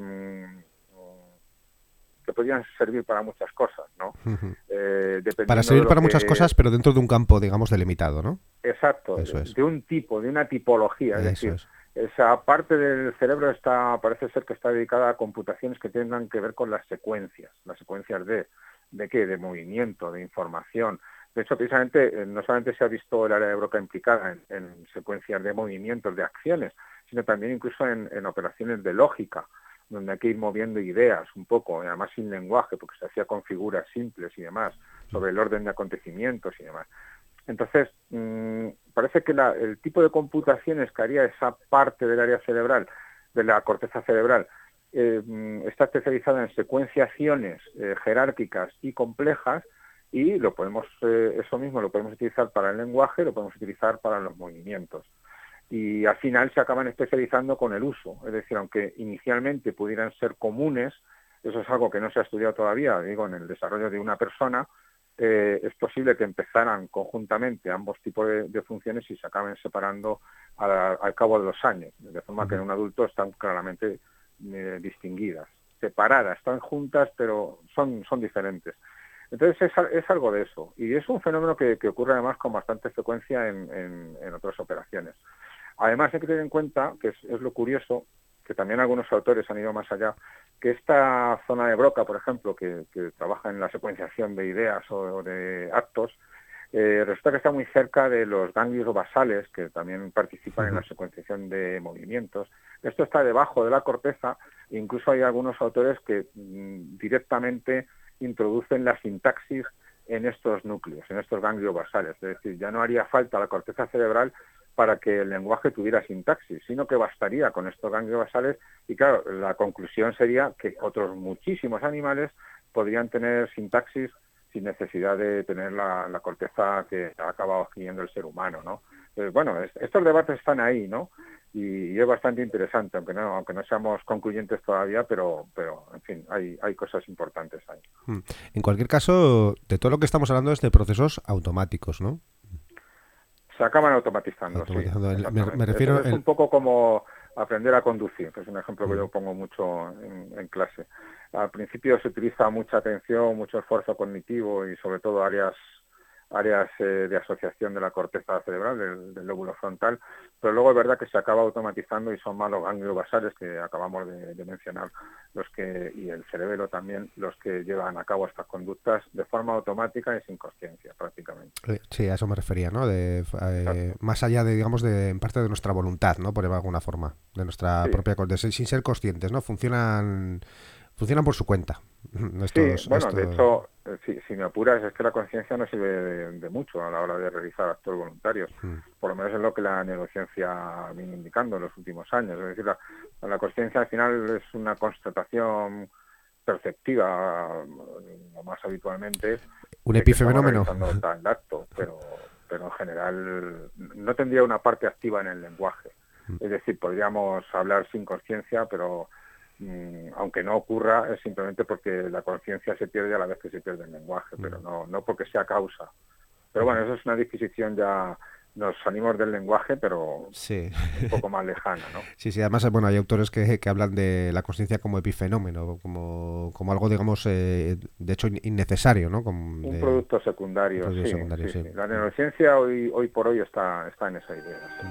que podrían servir para muchas cosas, ¿no? Para servir para muchas cosas, pero dentro de un campo, digamos, delimitado, ¿no? Exacto, de un tipo, de una tipología, es decir, esa parte del cerebro parece ser que está dedicada a computaciones que tengan que ver con las secuencias ¿de qué? De movimiento, de información. De hecho, precisamente, no solamente se ha visto el área de Broca implicada en secuencias de movimientos, de acciones, sino también incluso en operaciones de lógica, donde hay que ir moviendo ideas un poco, además sin lenguaje, porque se hacía con figuras simples y demás, sobre el orden de acontecimientos y demás. Entonces, parece que el tipo de computaciones que haría esa parte del área cerebral, de la corteza cerebral, está especializada en secuenciaciones jerárquicas y complejas, y eso mismo lo podemos utilizar para el lenguaje, lo podemos utilizar para los movimientos. Y al final se acaban especializando con el uso. Es decir, aunque inicialmente pudieran ser comunes, eso es algo que no se ha estudiado todavía, digo, en el desarrollo de una persona, es posible que empezaran conjuntamente ambos tipos de funciones y se acaben separando al cabo de los años, de forma que en un adulto están claramente distinguidas, separadas, están juntas, pero son diferentes. Entonces es algo de eso, y es un fenómeno que ocurre además con bastante frecuencia en otras operaciones. Además hay que tener en cuenta, que es lo curioso, que también algunos autores han ido más allá, que esta zona de Broca, por ejemplo, que trabaja en la secuenciación de ideas o de actos, resulta que está muy cerca de los ganglios basales, que también participan en la secuenciación de movimientos. Esto está debajo de la corteza, e incluso hay algunos autores que directamente introducen la sintaxis en estos núcleos, en estos ganglios basales. Es decir, ya no haría falta la corteza cerebral para que el lenguaje tuviera sintaxis, sino que bastaría con estos ganglios basales, y claro, la conclusión sería que otros muchísimos animales podrían tener sintaxis sin necesidad de tener la corteza que ha acabado adquiriendo el ser humano, ¿no? Entonces, bueno, estos debates están ahí, ¿no? Y es bastante interesante, aunque no seamos concluyentes todavía, pero en fin, hay cosas importantes ahí. En cualquier caso, de todo lo que estamos hablando es de procesos automáticos, ¿no? Se acaban automatizando. Sí, me refiero... Es un poco como aprender a conducir, que es un ejemplo que yo pongo mucho en clase. Al principio se utiliza mucha atención, mucho esfuerzo cognitivo y sobre todo áreas de asociación de la corteza cerebral, del lóbulo frontal, pero luego es verdad que se acaba automatizando y son más los ganglios basales que acabamos de mencionar, y el cerebelo también, los que llevan a cabo estas conductas de forma automática y sin consciencia prácticamente. Sí, a eso me refería, ¿no? Más allá digamos, en parte de nuestra voluntad, ¿no? Por alguna forma, de nuestra propia, sin ser conscientes, ¿no? Funcionan por su cuenta. De hecho, si me apuras, es que la conciencia no sirve de mucho a la hora de realizar actos voluntarios. Por lo menos es lo que la neurociencia viene indicando en los últimos años. Es decir, la conciencia al final es una constatación perceptiva, lo más habitualmente. Un epifenómeno. Tal acto, pero en general no tendría una parte activa en el lenguaje. Es decir, podríamos hablar sin conciencia, pero aunque no ocurra, es simplemente porque la conciencia se pierde a la vez que se pierde el lenguaje, pero no porque sea causa. Pero bueno, eso es una disquisición ya, nos salimos del lenguaje, pero sí, un poco más lejana, ¿no? Sí, además, bueno, hay autores que hablan de la conciencia como epifenómeno, como algo, digamos, de hecho innecesario, ¿no? Un producto secundario, sí. La neurociencia hoy por hoy está en esa idea, sí.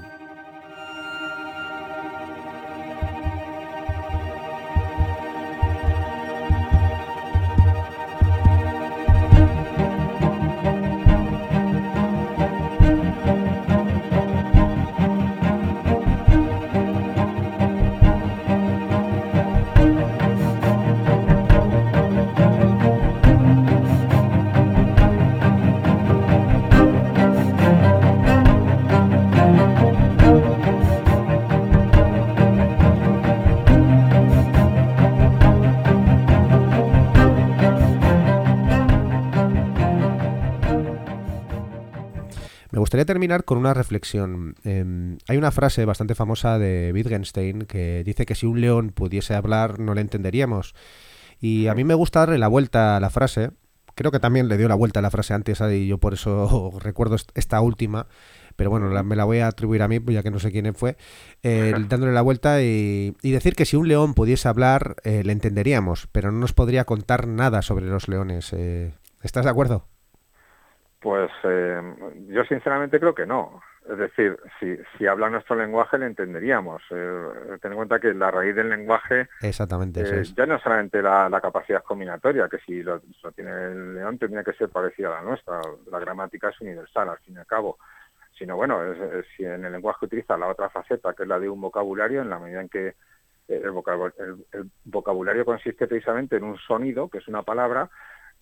Me gustaría terminar con una reflexión. Hay una frase bastante famosa de Wittgenstein que dice que si un león pudiese hablar no le entenderíamos. Y a mí me gusta darle la vuelta a la frase. Creo que también le dio la vuelta a la frase antes y yo por eso recuerdo esta última. Pero bueno, me la voy a atribuir a mí, ya que no sé quién fue. Dándole la vuelta y decir que si un león pudiese hablar le entenderíamos, pero no nos podría contar nada sobre los leones. ¿Estás de acuerdo? Pues yo sinceramente creo que no. Es decir, si habla nuestro lenguaje le entenderíamos. Ten en cuenta que la raíz del lenguaje exactamente ya no solamente la capacidad combinatoria, que si lo tiene el león tendría que ser parecida a la nuestra. La gramática es universal, al fin y al cabo. Sino bueno, si en el lenguaje utiliza la otra faceta, que es la de un vocabulario, en la medida en que el vocabulario consiste precisamente en un sonido, que es una palabra,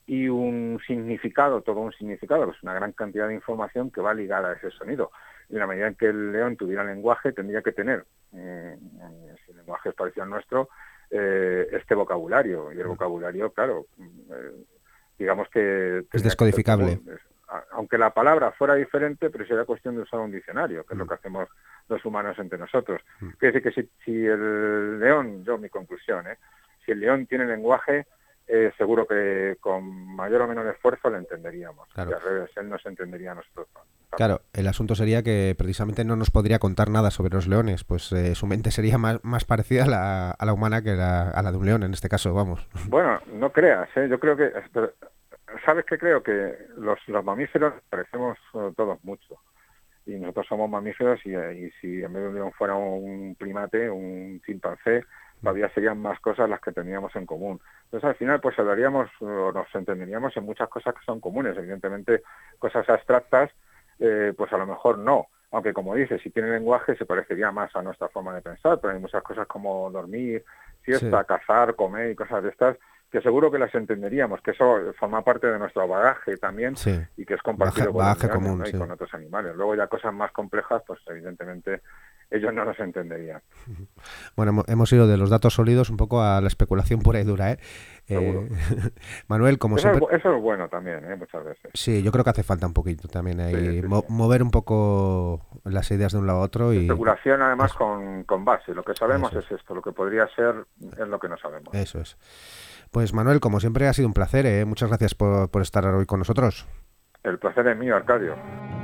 y un significado, todo un significado, pues una gran cantidad de información que va ligada a ese sonido. Y en la medida en que el león tuviera lenguaje, tendría que tener, si el lenguaje es parecido al nuestro, este vocabulario. Y el vocabulario, claro, digamos que... Es descodificable. Aunque la palabra fuera diferente, pero sería cuestión de usar un diccionario, que es lo que hacemos los humanos entre nosotros. Quiere decir que si el león, mi conclusión, si el león tiene lenguaje, seguro que con mayor o menor esfuerzo le entenderíamos. Claro. Y al revés, él nos entendería a nosotros. Claro, el asunto sería que precisamente no nos podría contar nada sobre los leones, pues su mente sería más parecida a la humana que a la de un león, en este caso, vamos. Bueno, no creas, yo creo que... ¿Sabes qué creo? Que los mamíferos parecemos todos mucho. Y nosotros somos mamíferos y si en vez de un león fuera un primate, un chimpancé, todavía serían más cosas las que teníamos en común. Entonces al final pues hablaríamos o nos entenderíamos en muchas cosas que son comunes. Evidentemente cosas abstractas pues a lo mejor no. Aunque como dices, si tiene lenguaje se parecería más a nuestra forma de pensar, pero hay muchas cosas como dormir, siesta, cazar, comer y cosas de estas que seguro que las entenderíamos, que eso forma parte de nuestro bagaje también y que es compartido con los animales, ¿no? Y con otros animales. Luego ya cosas más complejas, pues evidentemente ellos no nos entenderían. Bueno, hemos ido de los datos sólidos un poco a la especulación pura y dura, Manuel, como eso siempre... Eso es bueno también, muchas veces. Sí, yo creo que hace falta un poquito también ahí, mover un poco las ideas de un lado a otro. Especulación además con base. Lo que sabemos es esto, lo que podría ser es lo que no sabemos. Eso es. Pues Manuel, como siempre ha sido un placer, muchas gracias por estar hoy con nosotros. El placer es mío, Arcadio.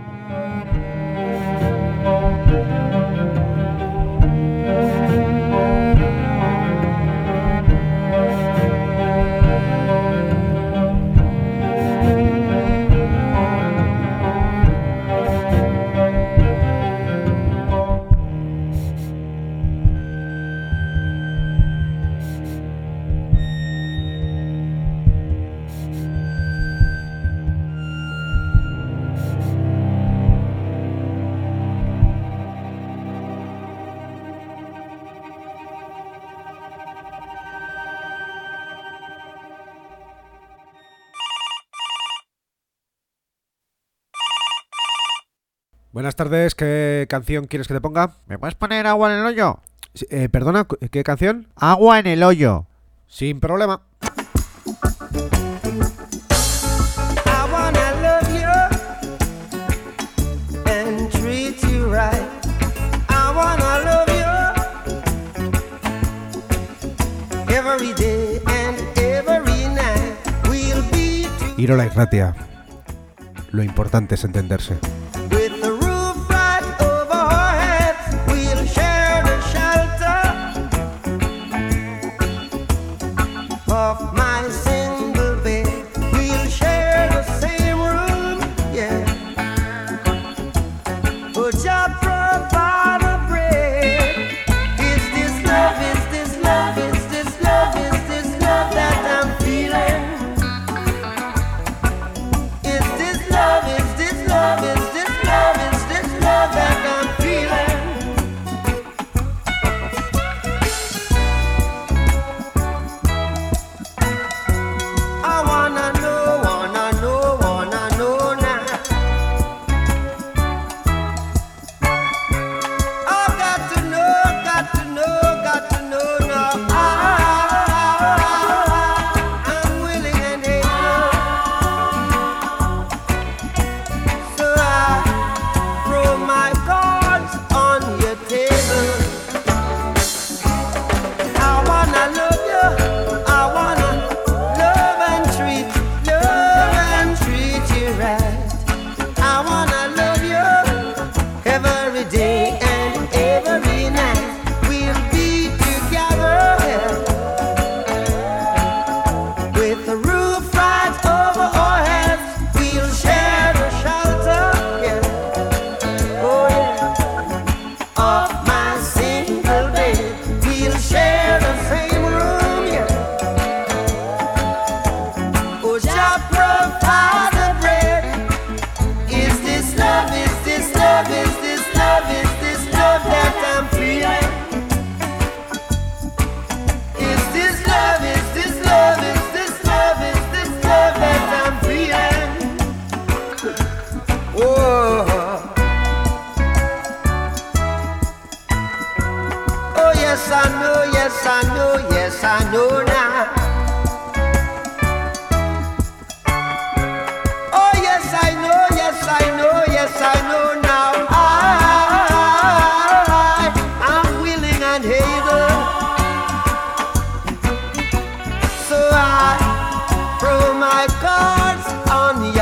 Buenas tardes, ¿qué canción quieres que te ponga? ¿Me puedes poner Agua en el hoyo? Perdona, ¿qué canción? Agua en el hoyo. Sin problema. I wanna love you and treat you right. I wanna love you every day and every night. We'll be Irola y Ratia. Lo importante es entenderse. with the roof right over our heads. We'll share the shelter of my single bed. We'll share the same room, yeah. But just provide a bread. Is this love? Is this love? Is this love? Is this love that I'm feeling? Is this love? Is this love? Is this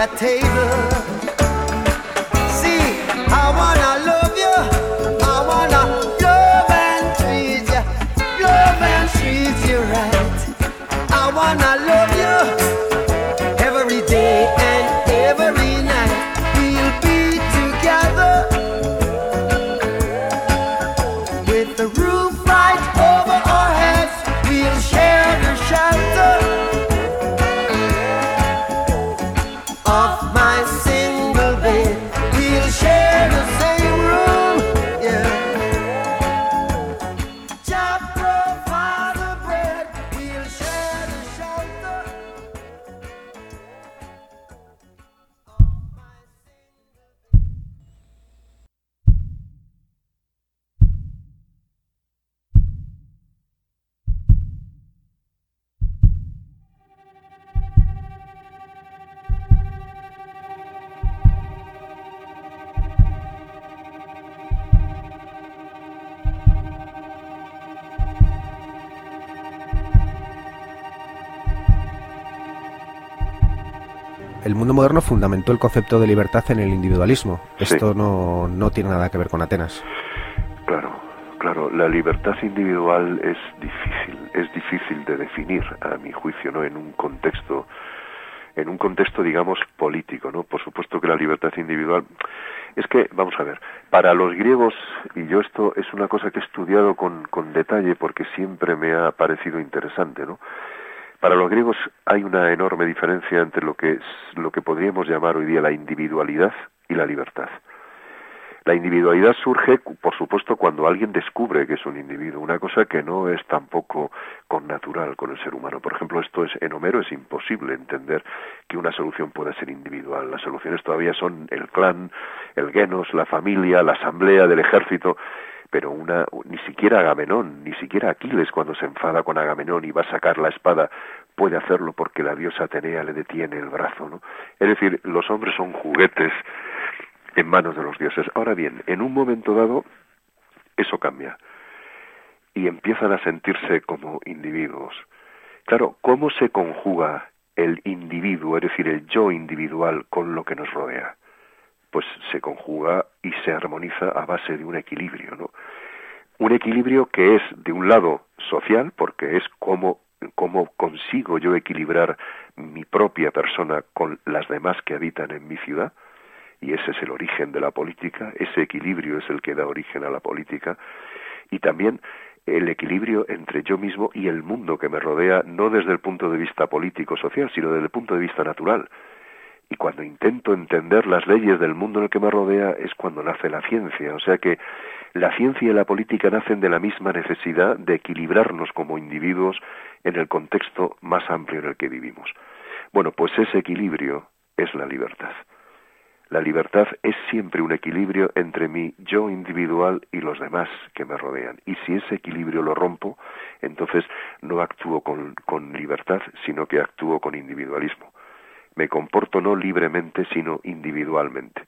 table. See, I wanna love you, I wanna love and treat you right. I wanna love you every day and every night. We'll be together with the roof right over our heads. We'll share the shelter of my single bed. We'll share the same room, yeah. Jah provide the bread. We'll share the shelter of my single bed. El mundo moderno fundamentó el concepto de libertad en el individualismo. Sí. Esto no tiene nada que ver con Atenas. Claro, la libertad individual es difícil de definir, a mi juicio, ¿no? En un contexto, digamos, político, ¿no? Por supuesto que la libertad individual, es que, vamos a ver, para los griegos, y yo esto es una cosa que he estudiado con detalle porque siempre me ha parecido interesante, ¿no? Para los griegos hay una enorme diferencia entre lo que podríamos llamar hoy día la individualidad y la libertad. La individualidad surge, por supuesto, cuando alguien descubre que es un individuo, una cosa que no es tampoco connatural con el ser humano. Por ejemplo, en Homero es imposible entender que una solución pueda ser individual. Las soluciones todavía son el clan, el genos, la familia, la asamblea del ejército, pero ni siquiera Agamenón, ni siquiera Aquiles, cuando se enfada con Agamenón y va a sacar la espada, puede hacerlo porque la diosa Atenea le detiene el brazo, ¿no? Es decir, los hombres son juguetes en manos de los dioses. Ahora bien, en un momento dado, eso cambia y empiezan a sentirse como individuos. Claro, ¿cómo se conjuga el individuo, es decir, el yo individual, con lo que nos rodea? Pues se conjuga y se armoniza a base de un equilibrio, ¿no? Un equilibrio que es, de un lado, social, porque es cómo consigo yo equilibrar mi propia persona con las demás que habitan en mi ciudad, y ese es el origen de la política, ese equilibrio es el que da origen a la política, y también el equilibrio entre yo mismo y el mundo que me rodea, no desde el punto de vista político-social, sino desde el punto de vista natural. Y cuando intento entender las leyes del mundo en el que me rodea es cuando nace la ciencia. O sea que la ciencia y la política nacen de la misma necesidad de equilibrarnos como individuos en el contexto más amplio en el que vivimos. Bueno, pues ese equilibrio es la libertad. La libertad es siempre un equilibrio entre mi yo individual y los demás que me rodean. Y si ese equilibrio lo rompo, entonces no actúo con libertad, sino que actúo con individualismo. Me comporto no libremente, sino individualmente.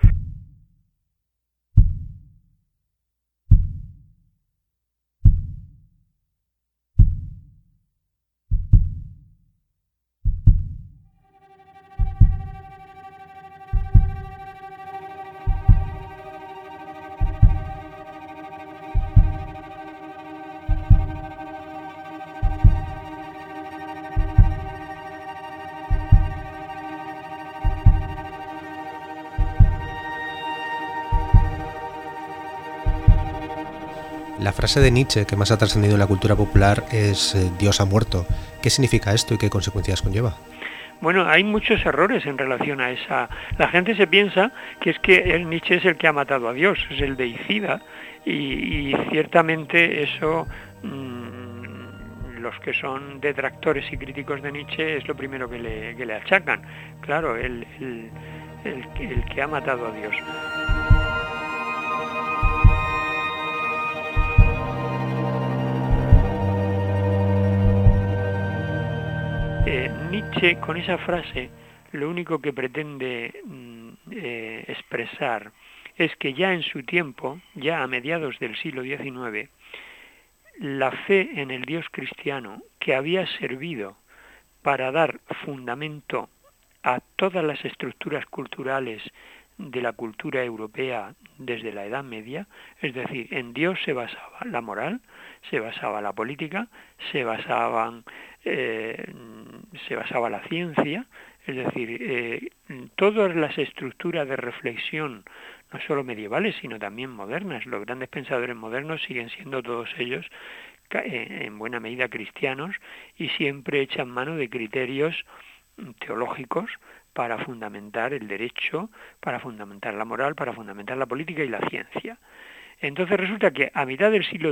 La frase de Nietzsche que más ha trascendido en la cultura popular es Dios ha muerto. ¿Qué significa esto y qué consecuencias conlleva? Bueno, hay muchos errores en relación a esa. La gente se piensa que es que el Nietzsche es el que ha matado a Dios, es el deicida, y ciertamente eso, los que son detractores y críticos de Nietzsche, es lo primero que le achacan. Claro, el que ha matado a Dios. Nietzsche, con esa frase, lo único que pretende expresar es que ya en su tiempo, ya a mediados del siglo XIX, la fe en el Dios cristiano, que había servido para dar fundamento a todas las estructuras culturales de la cultura europea desde la Edad Media, es decir, en Dios se basaba la moral, se basaba la política, se basaba la ciencia, es decir, todas las estructuras de reflexión, no solo medievales, sino también modernas. Los grandes pensadores modernos siguen siendo todos ellos en buena medida cristianos y siempre echan mano de criterios teológicos para fundamentar el derecho, para fundamentar la moral, para fundamentar la política y la ciencia. Entonces resulta que a mitad del siglo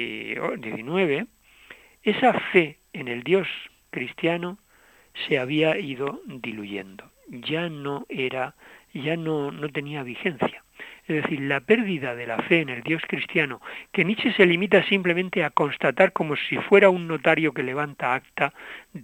XIX, esa fe en el Dios cristiano se había ido diluyendo, ya no tenía vigencia. Es decir, la pérdida de la fe en el Dios cristiano, que Nietzsche se limita simplemente a constatar como si fuera un notario que levanta acta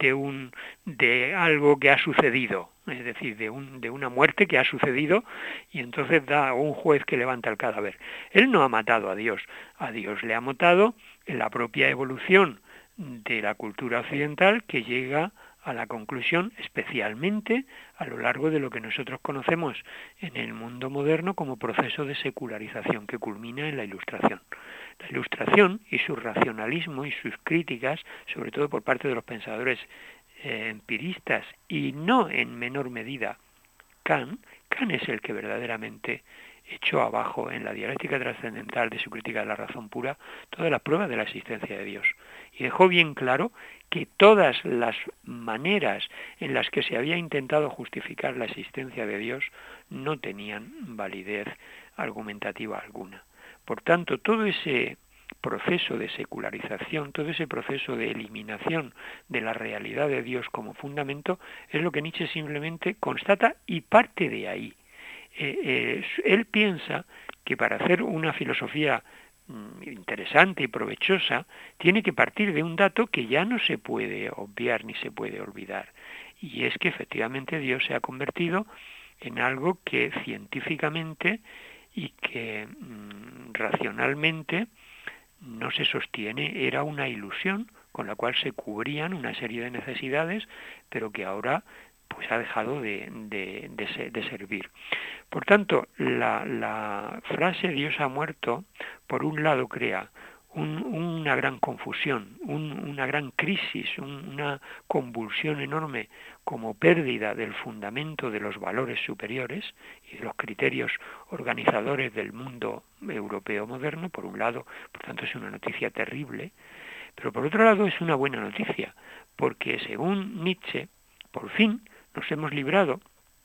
de algo que ha sucedido, es decir, de una muerte que ha sucedido, y entonces da un juez que levanta el cadáver. Él no ha matado a Dios le ha matado en la propia evolución de la cultura occidental, que llega a la conclusión, especialmente a lo largo de lo que nosotros conocemos en el mundo moderno como proceso de secularización, que culmina en la Ilustración. La Ilustración y su racionalismo y sus críticas, sobre todo por parte de los pensadores empiristas, y no en menor medida Kant es el que verdaderamente echó abajo en la dialéctica trascendental de su crítica de la razón pura todas las pruebas de la existencia de Dios, y dejó bien claro que todas las maneras en las que se había intentado justificar la existencia de Dios no tenían validez argumentativa alguna. Por tanto, todo ese proceso de secularización, todo ese proceso de eliminación de la realidad de Dios como fundamento, es lo que Nietzsche simplemente constata y parte de ahí. Él piensa que para hacer una filosofía interesante y provechosa tiene que partir de un dato que ya no se puede obviar ni se puede olvidar, y es que efectivamente Dios se ha convertido en algo que científicamente y que racionalmente no se sostiene, era una ilusión con la cual se cubrían una serie de necesidades, pero que ahora pues ha dejado de servir. Por tanto, la frase Dios ha muerto, por un lado crea una gran confusión, una gran crisis, una convulsión enorme como pérdida del fundamento de los valores superiores y de los criterios organizadores del mundo europeo moderno, por un lado, por tanto es una noticia terrible, pero por otro lado es una buena noticia, porque según Nietzsche, por fin nos hemos librado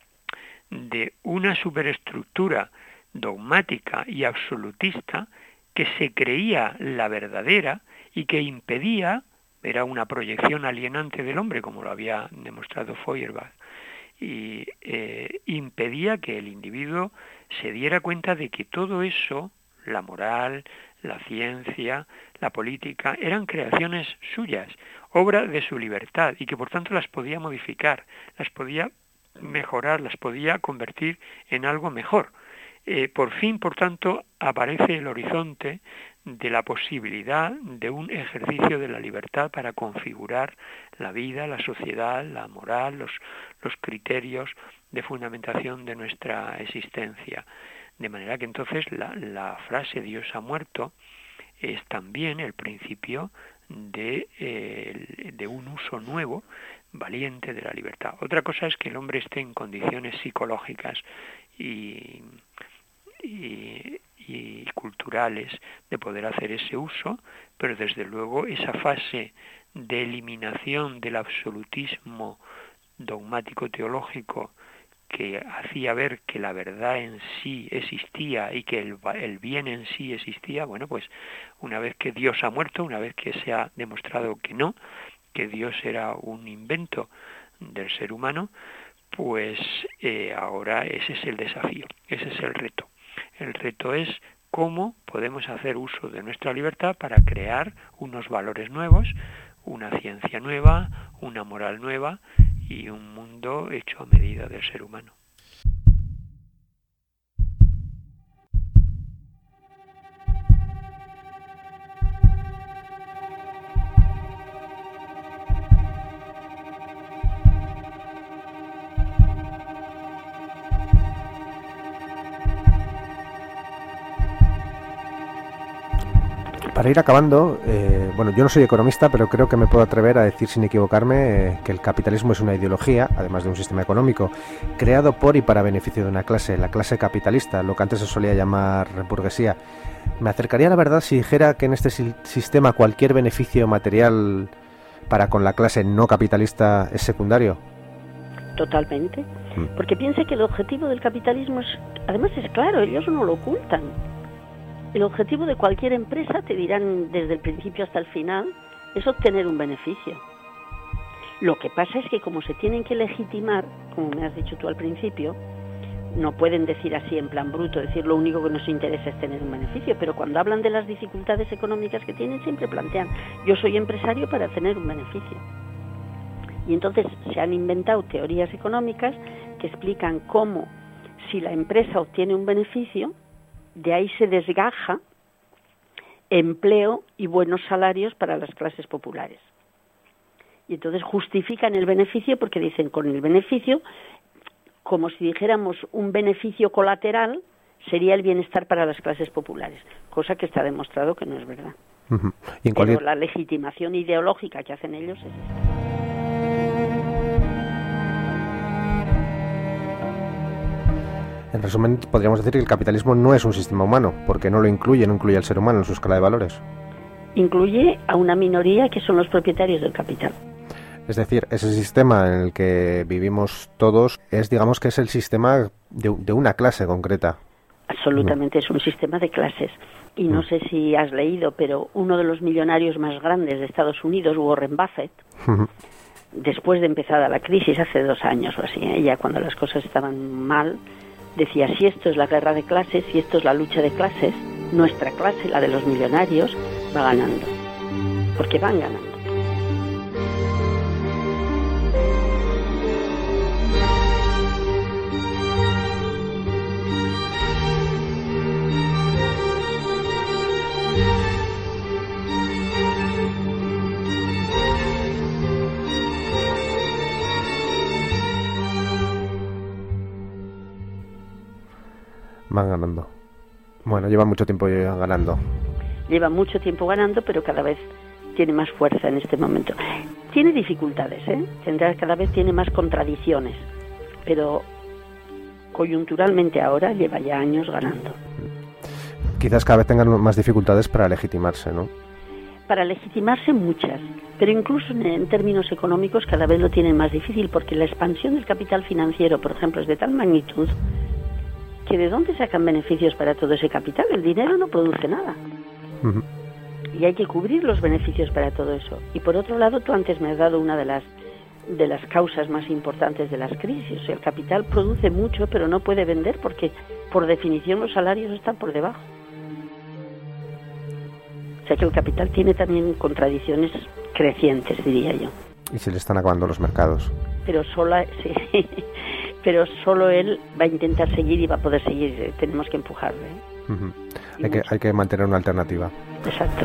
de una superestructura dogmática y absolutista que se creía la verdadera y que impedía, era una proyección alienante del hombre, como lo había demostrado Feuerbach, y impedía que el individuo se diera cuenta de que todo eso, la moral, la ciencia, la política, eran creaciones suyas, obra de su libertad, y que por tanto las podía modificar, las podía mejorar, las podía convertir en algo mejor. Por fin, por tanto, aparece el horizonte de la posibilidad de un ejercicio de la libertad para configurar la vida, la sociedad, la moral, los criterios de fundamentación de nuestra existencia. De manera que entonces la frase Dios ha muerto es también el principio de un uso nuevo, valiente de la libertad. Otra cosa es que el hombre esté en condiciones psicológicas y culturales de poder hacer ese uso, pero desde luego esa fase de eliminación del absolutismo dogmático teológico que hacía ver que la verdad en sí existía y que el bien en sí existía, bueno, pues una vez que Dios ha muerto, una vez que se ha demostrado que no, que Dios era un invento del ser humano, pues ahora ese es el desafío, ese es el reto. El reto es cómo podemos hacer uso de nuestra libertad para crear unos valores nuevos, una ciencia nueva, una moral nueva y un mundo hecho a medida del ser humano. Para ir acabando, bueno, yo no soy economista, pero creo que me puedo atrever a decir sin equivocarme que el capitalismo es una ideología, además de un sistema económico, creado por y para beneficio de una clase, la clase capitalista, lo que antes se solía llamar burguesía. Me acercaría a la verdad si dijera que en este sistema cualquier beneficio material para con la clase no capitalista es secundario. Totalmente, porque piensa que el objetivo del capitalismo además es claro, ellos no lo ocultan. El objetivo de cualquier empresa, te dirán desde el principio hasta el final, es obtener un beneficio. Lo que pasa es que como se tienen que legitimar, como me has dicho tú al principio, no pueden decir así en plan bruto, decir lo único que nos interesa es tener un beneficio, pero cuando hablan de las dificultades económicas que tienen, siempre plantean, yo soy empresario para tener un beneficio. Y entonces se han inventado teorías económicas que explican cómo, si la empresa obtiene un beneficio, de ahí se desgaja empleo y buenos salarios para las clases populares. Y entonces justifican el beneficio porque dicen, con el beneficio, como si dijéramos un beneficio colateral, sería el bienestar para las clases populares, cosa que está demostrado que no es verdad. Pero la legitimación ideológica que hacen ellos es esta. En resumen, podríamos decir que el capitalismo no es un sistema humano, porque no incluye al ser humano en su escala de valores. Incluye a una minoría que son los propietarios del capital. Es decir, ese sistema en el que vivimos todos digamos que es el sistema de una clase concreta. Absolutamente, es un sistema de clases. Y no sé si has leído, pero uno de los millonarios más grandes de Estados Unidos, Warren Buffett, después de empezada la crisis, hace 2 años o así, ya cuando las cosas estaban mal, decía, si esto es la guerra de clases, si esto es la lucha de clases, nuestra clase, la de los millonarios, va ganando. Porque van ganando. Van ganando. Bueno, lleva mucho tiempo ganando. Lleva mucho tiempo ganando, pero cada vez tiene más fuerza en este momento. Tiene dificultades, cada vez tiene más contradicciones, pero coyunturalmente ahora lleva ya años ganando. Quizás cada vez tengan más dificultades para legitimarse, ¿no? Para legitimarse muchas, pero incluso en términos económicos cada vez lo tienen más difícil, porque la expansión del capital financiero, por ejemplo, es de tal magnitud que ¿de dónde sacan beneficios para todo ese capital? El dinero no produce nada. Y hay que cubrir los beneficios para todo eso. Y por otro lado, tú antes me has dado una de las causas más importantes de las crisis. O sea, el capital produce mucho, pero no puede vender porque, por definición, los salarios están por debajo. O sea que el capital tiene también contradicciones crecientes, diría yo. Y se le están acabando los mercados. Pero sí. Pero solo él va a intentar seguir y va a poder seguir. Tenemos que empujarle. Hay que mantener una alternativa. Exacto.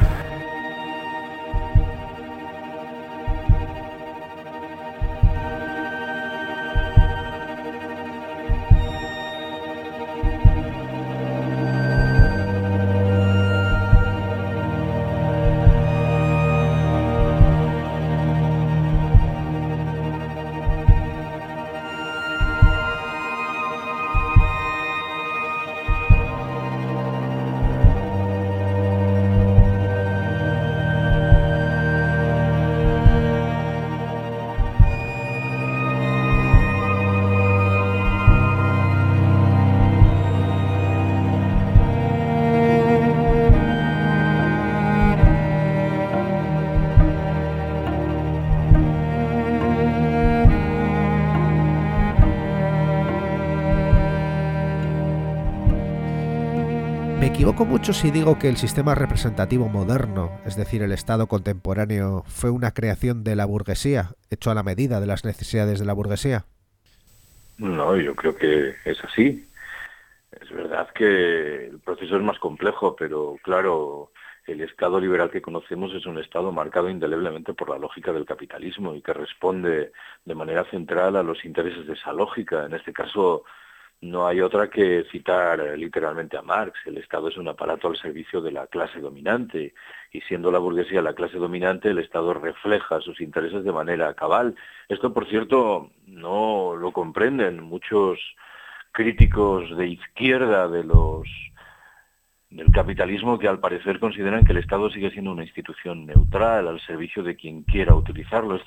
Me equivoco mucho si digo que el sistema representativo moderno, es decir, el Estado contemporáneo, fue una creación de la burguesía, hecho a la medida de las necesidades de la burguesía. No, yo creo que es así. Es verdad que el proceso es más complejo, pero claro, el Estado liberal que conocemos es un Estado marcado indeleblemente por la lógica del capitalismo y que responde de manera central a los intereses de esa lógica. En este caso, no hay otra que citar literalmente a Marx. El Estado es un aparato al servicio de la clase dominante, y siendo la burguesía la clase dominante, el Estado refleja sus intereses de manera cabal. Esto, por cierto, no lo comprenden muchos críticos de izquierda del capitalismo, que al parecer consideran que el Estado sigue siendo una institución neutral al servicio de quien quiera utilizarlo.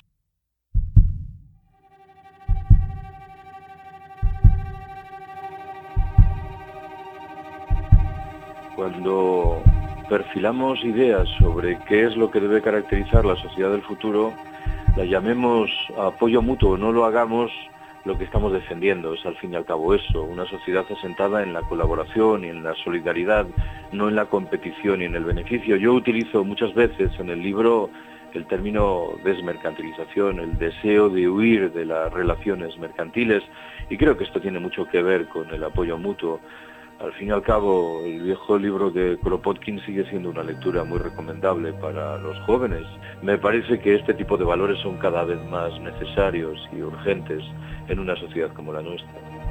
Cuando perfilamos ideas sobre qué es lo que debe caracterizar la sociedad del futuro, la llamemos apoyo mutuo o no lo hagamos, lo que estamos defendiendo es al fin y al cabo eso, una sociedad asentada en la colaboración y en la solidaridad, no en la competición y en el beneficio. Yo utilizo muchas veces en el libro el término desmercantilización, el deseo de huir de las relaciones mercantiles, y creo que esto tiene mucho que ver con el apoyo mutuo. Al fin y al cabo, el viejo libro de Kropotkin sigue siendo una lectura muy recomendable para los jóvenes. Me parece que este tipo de valores son cada vez más necesarios y urgentes en una sociedad como la nuestra.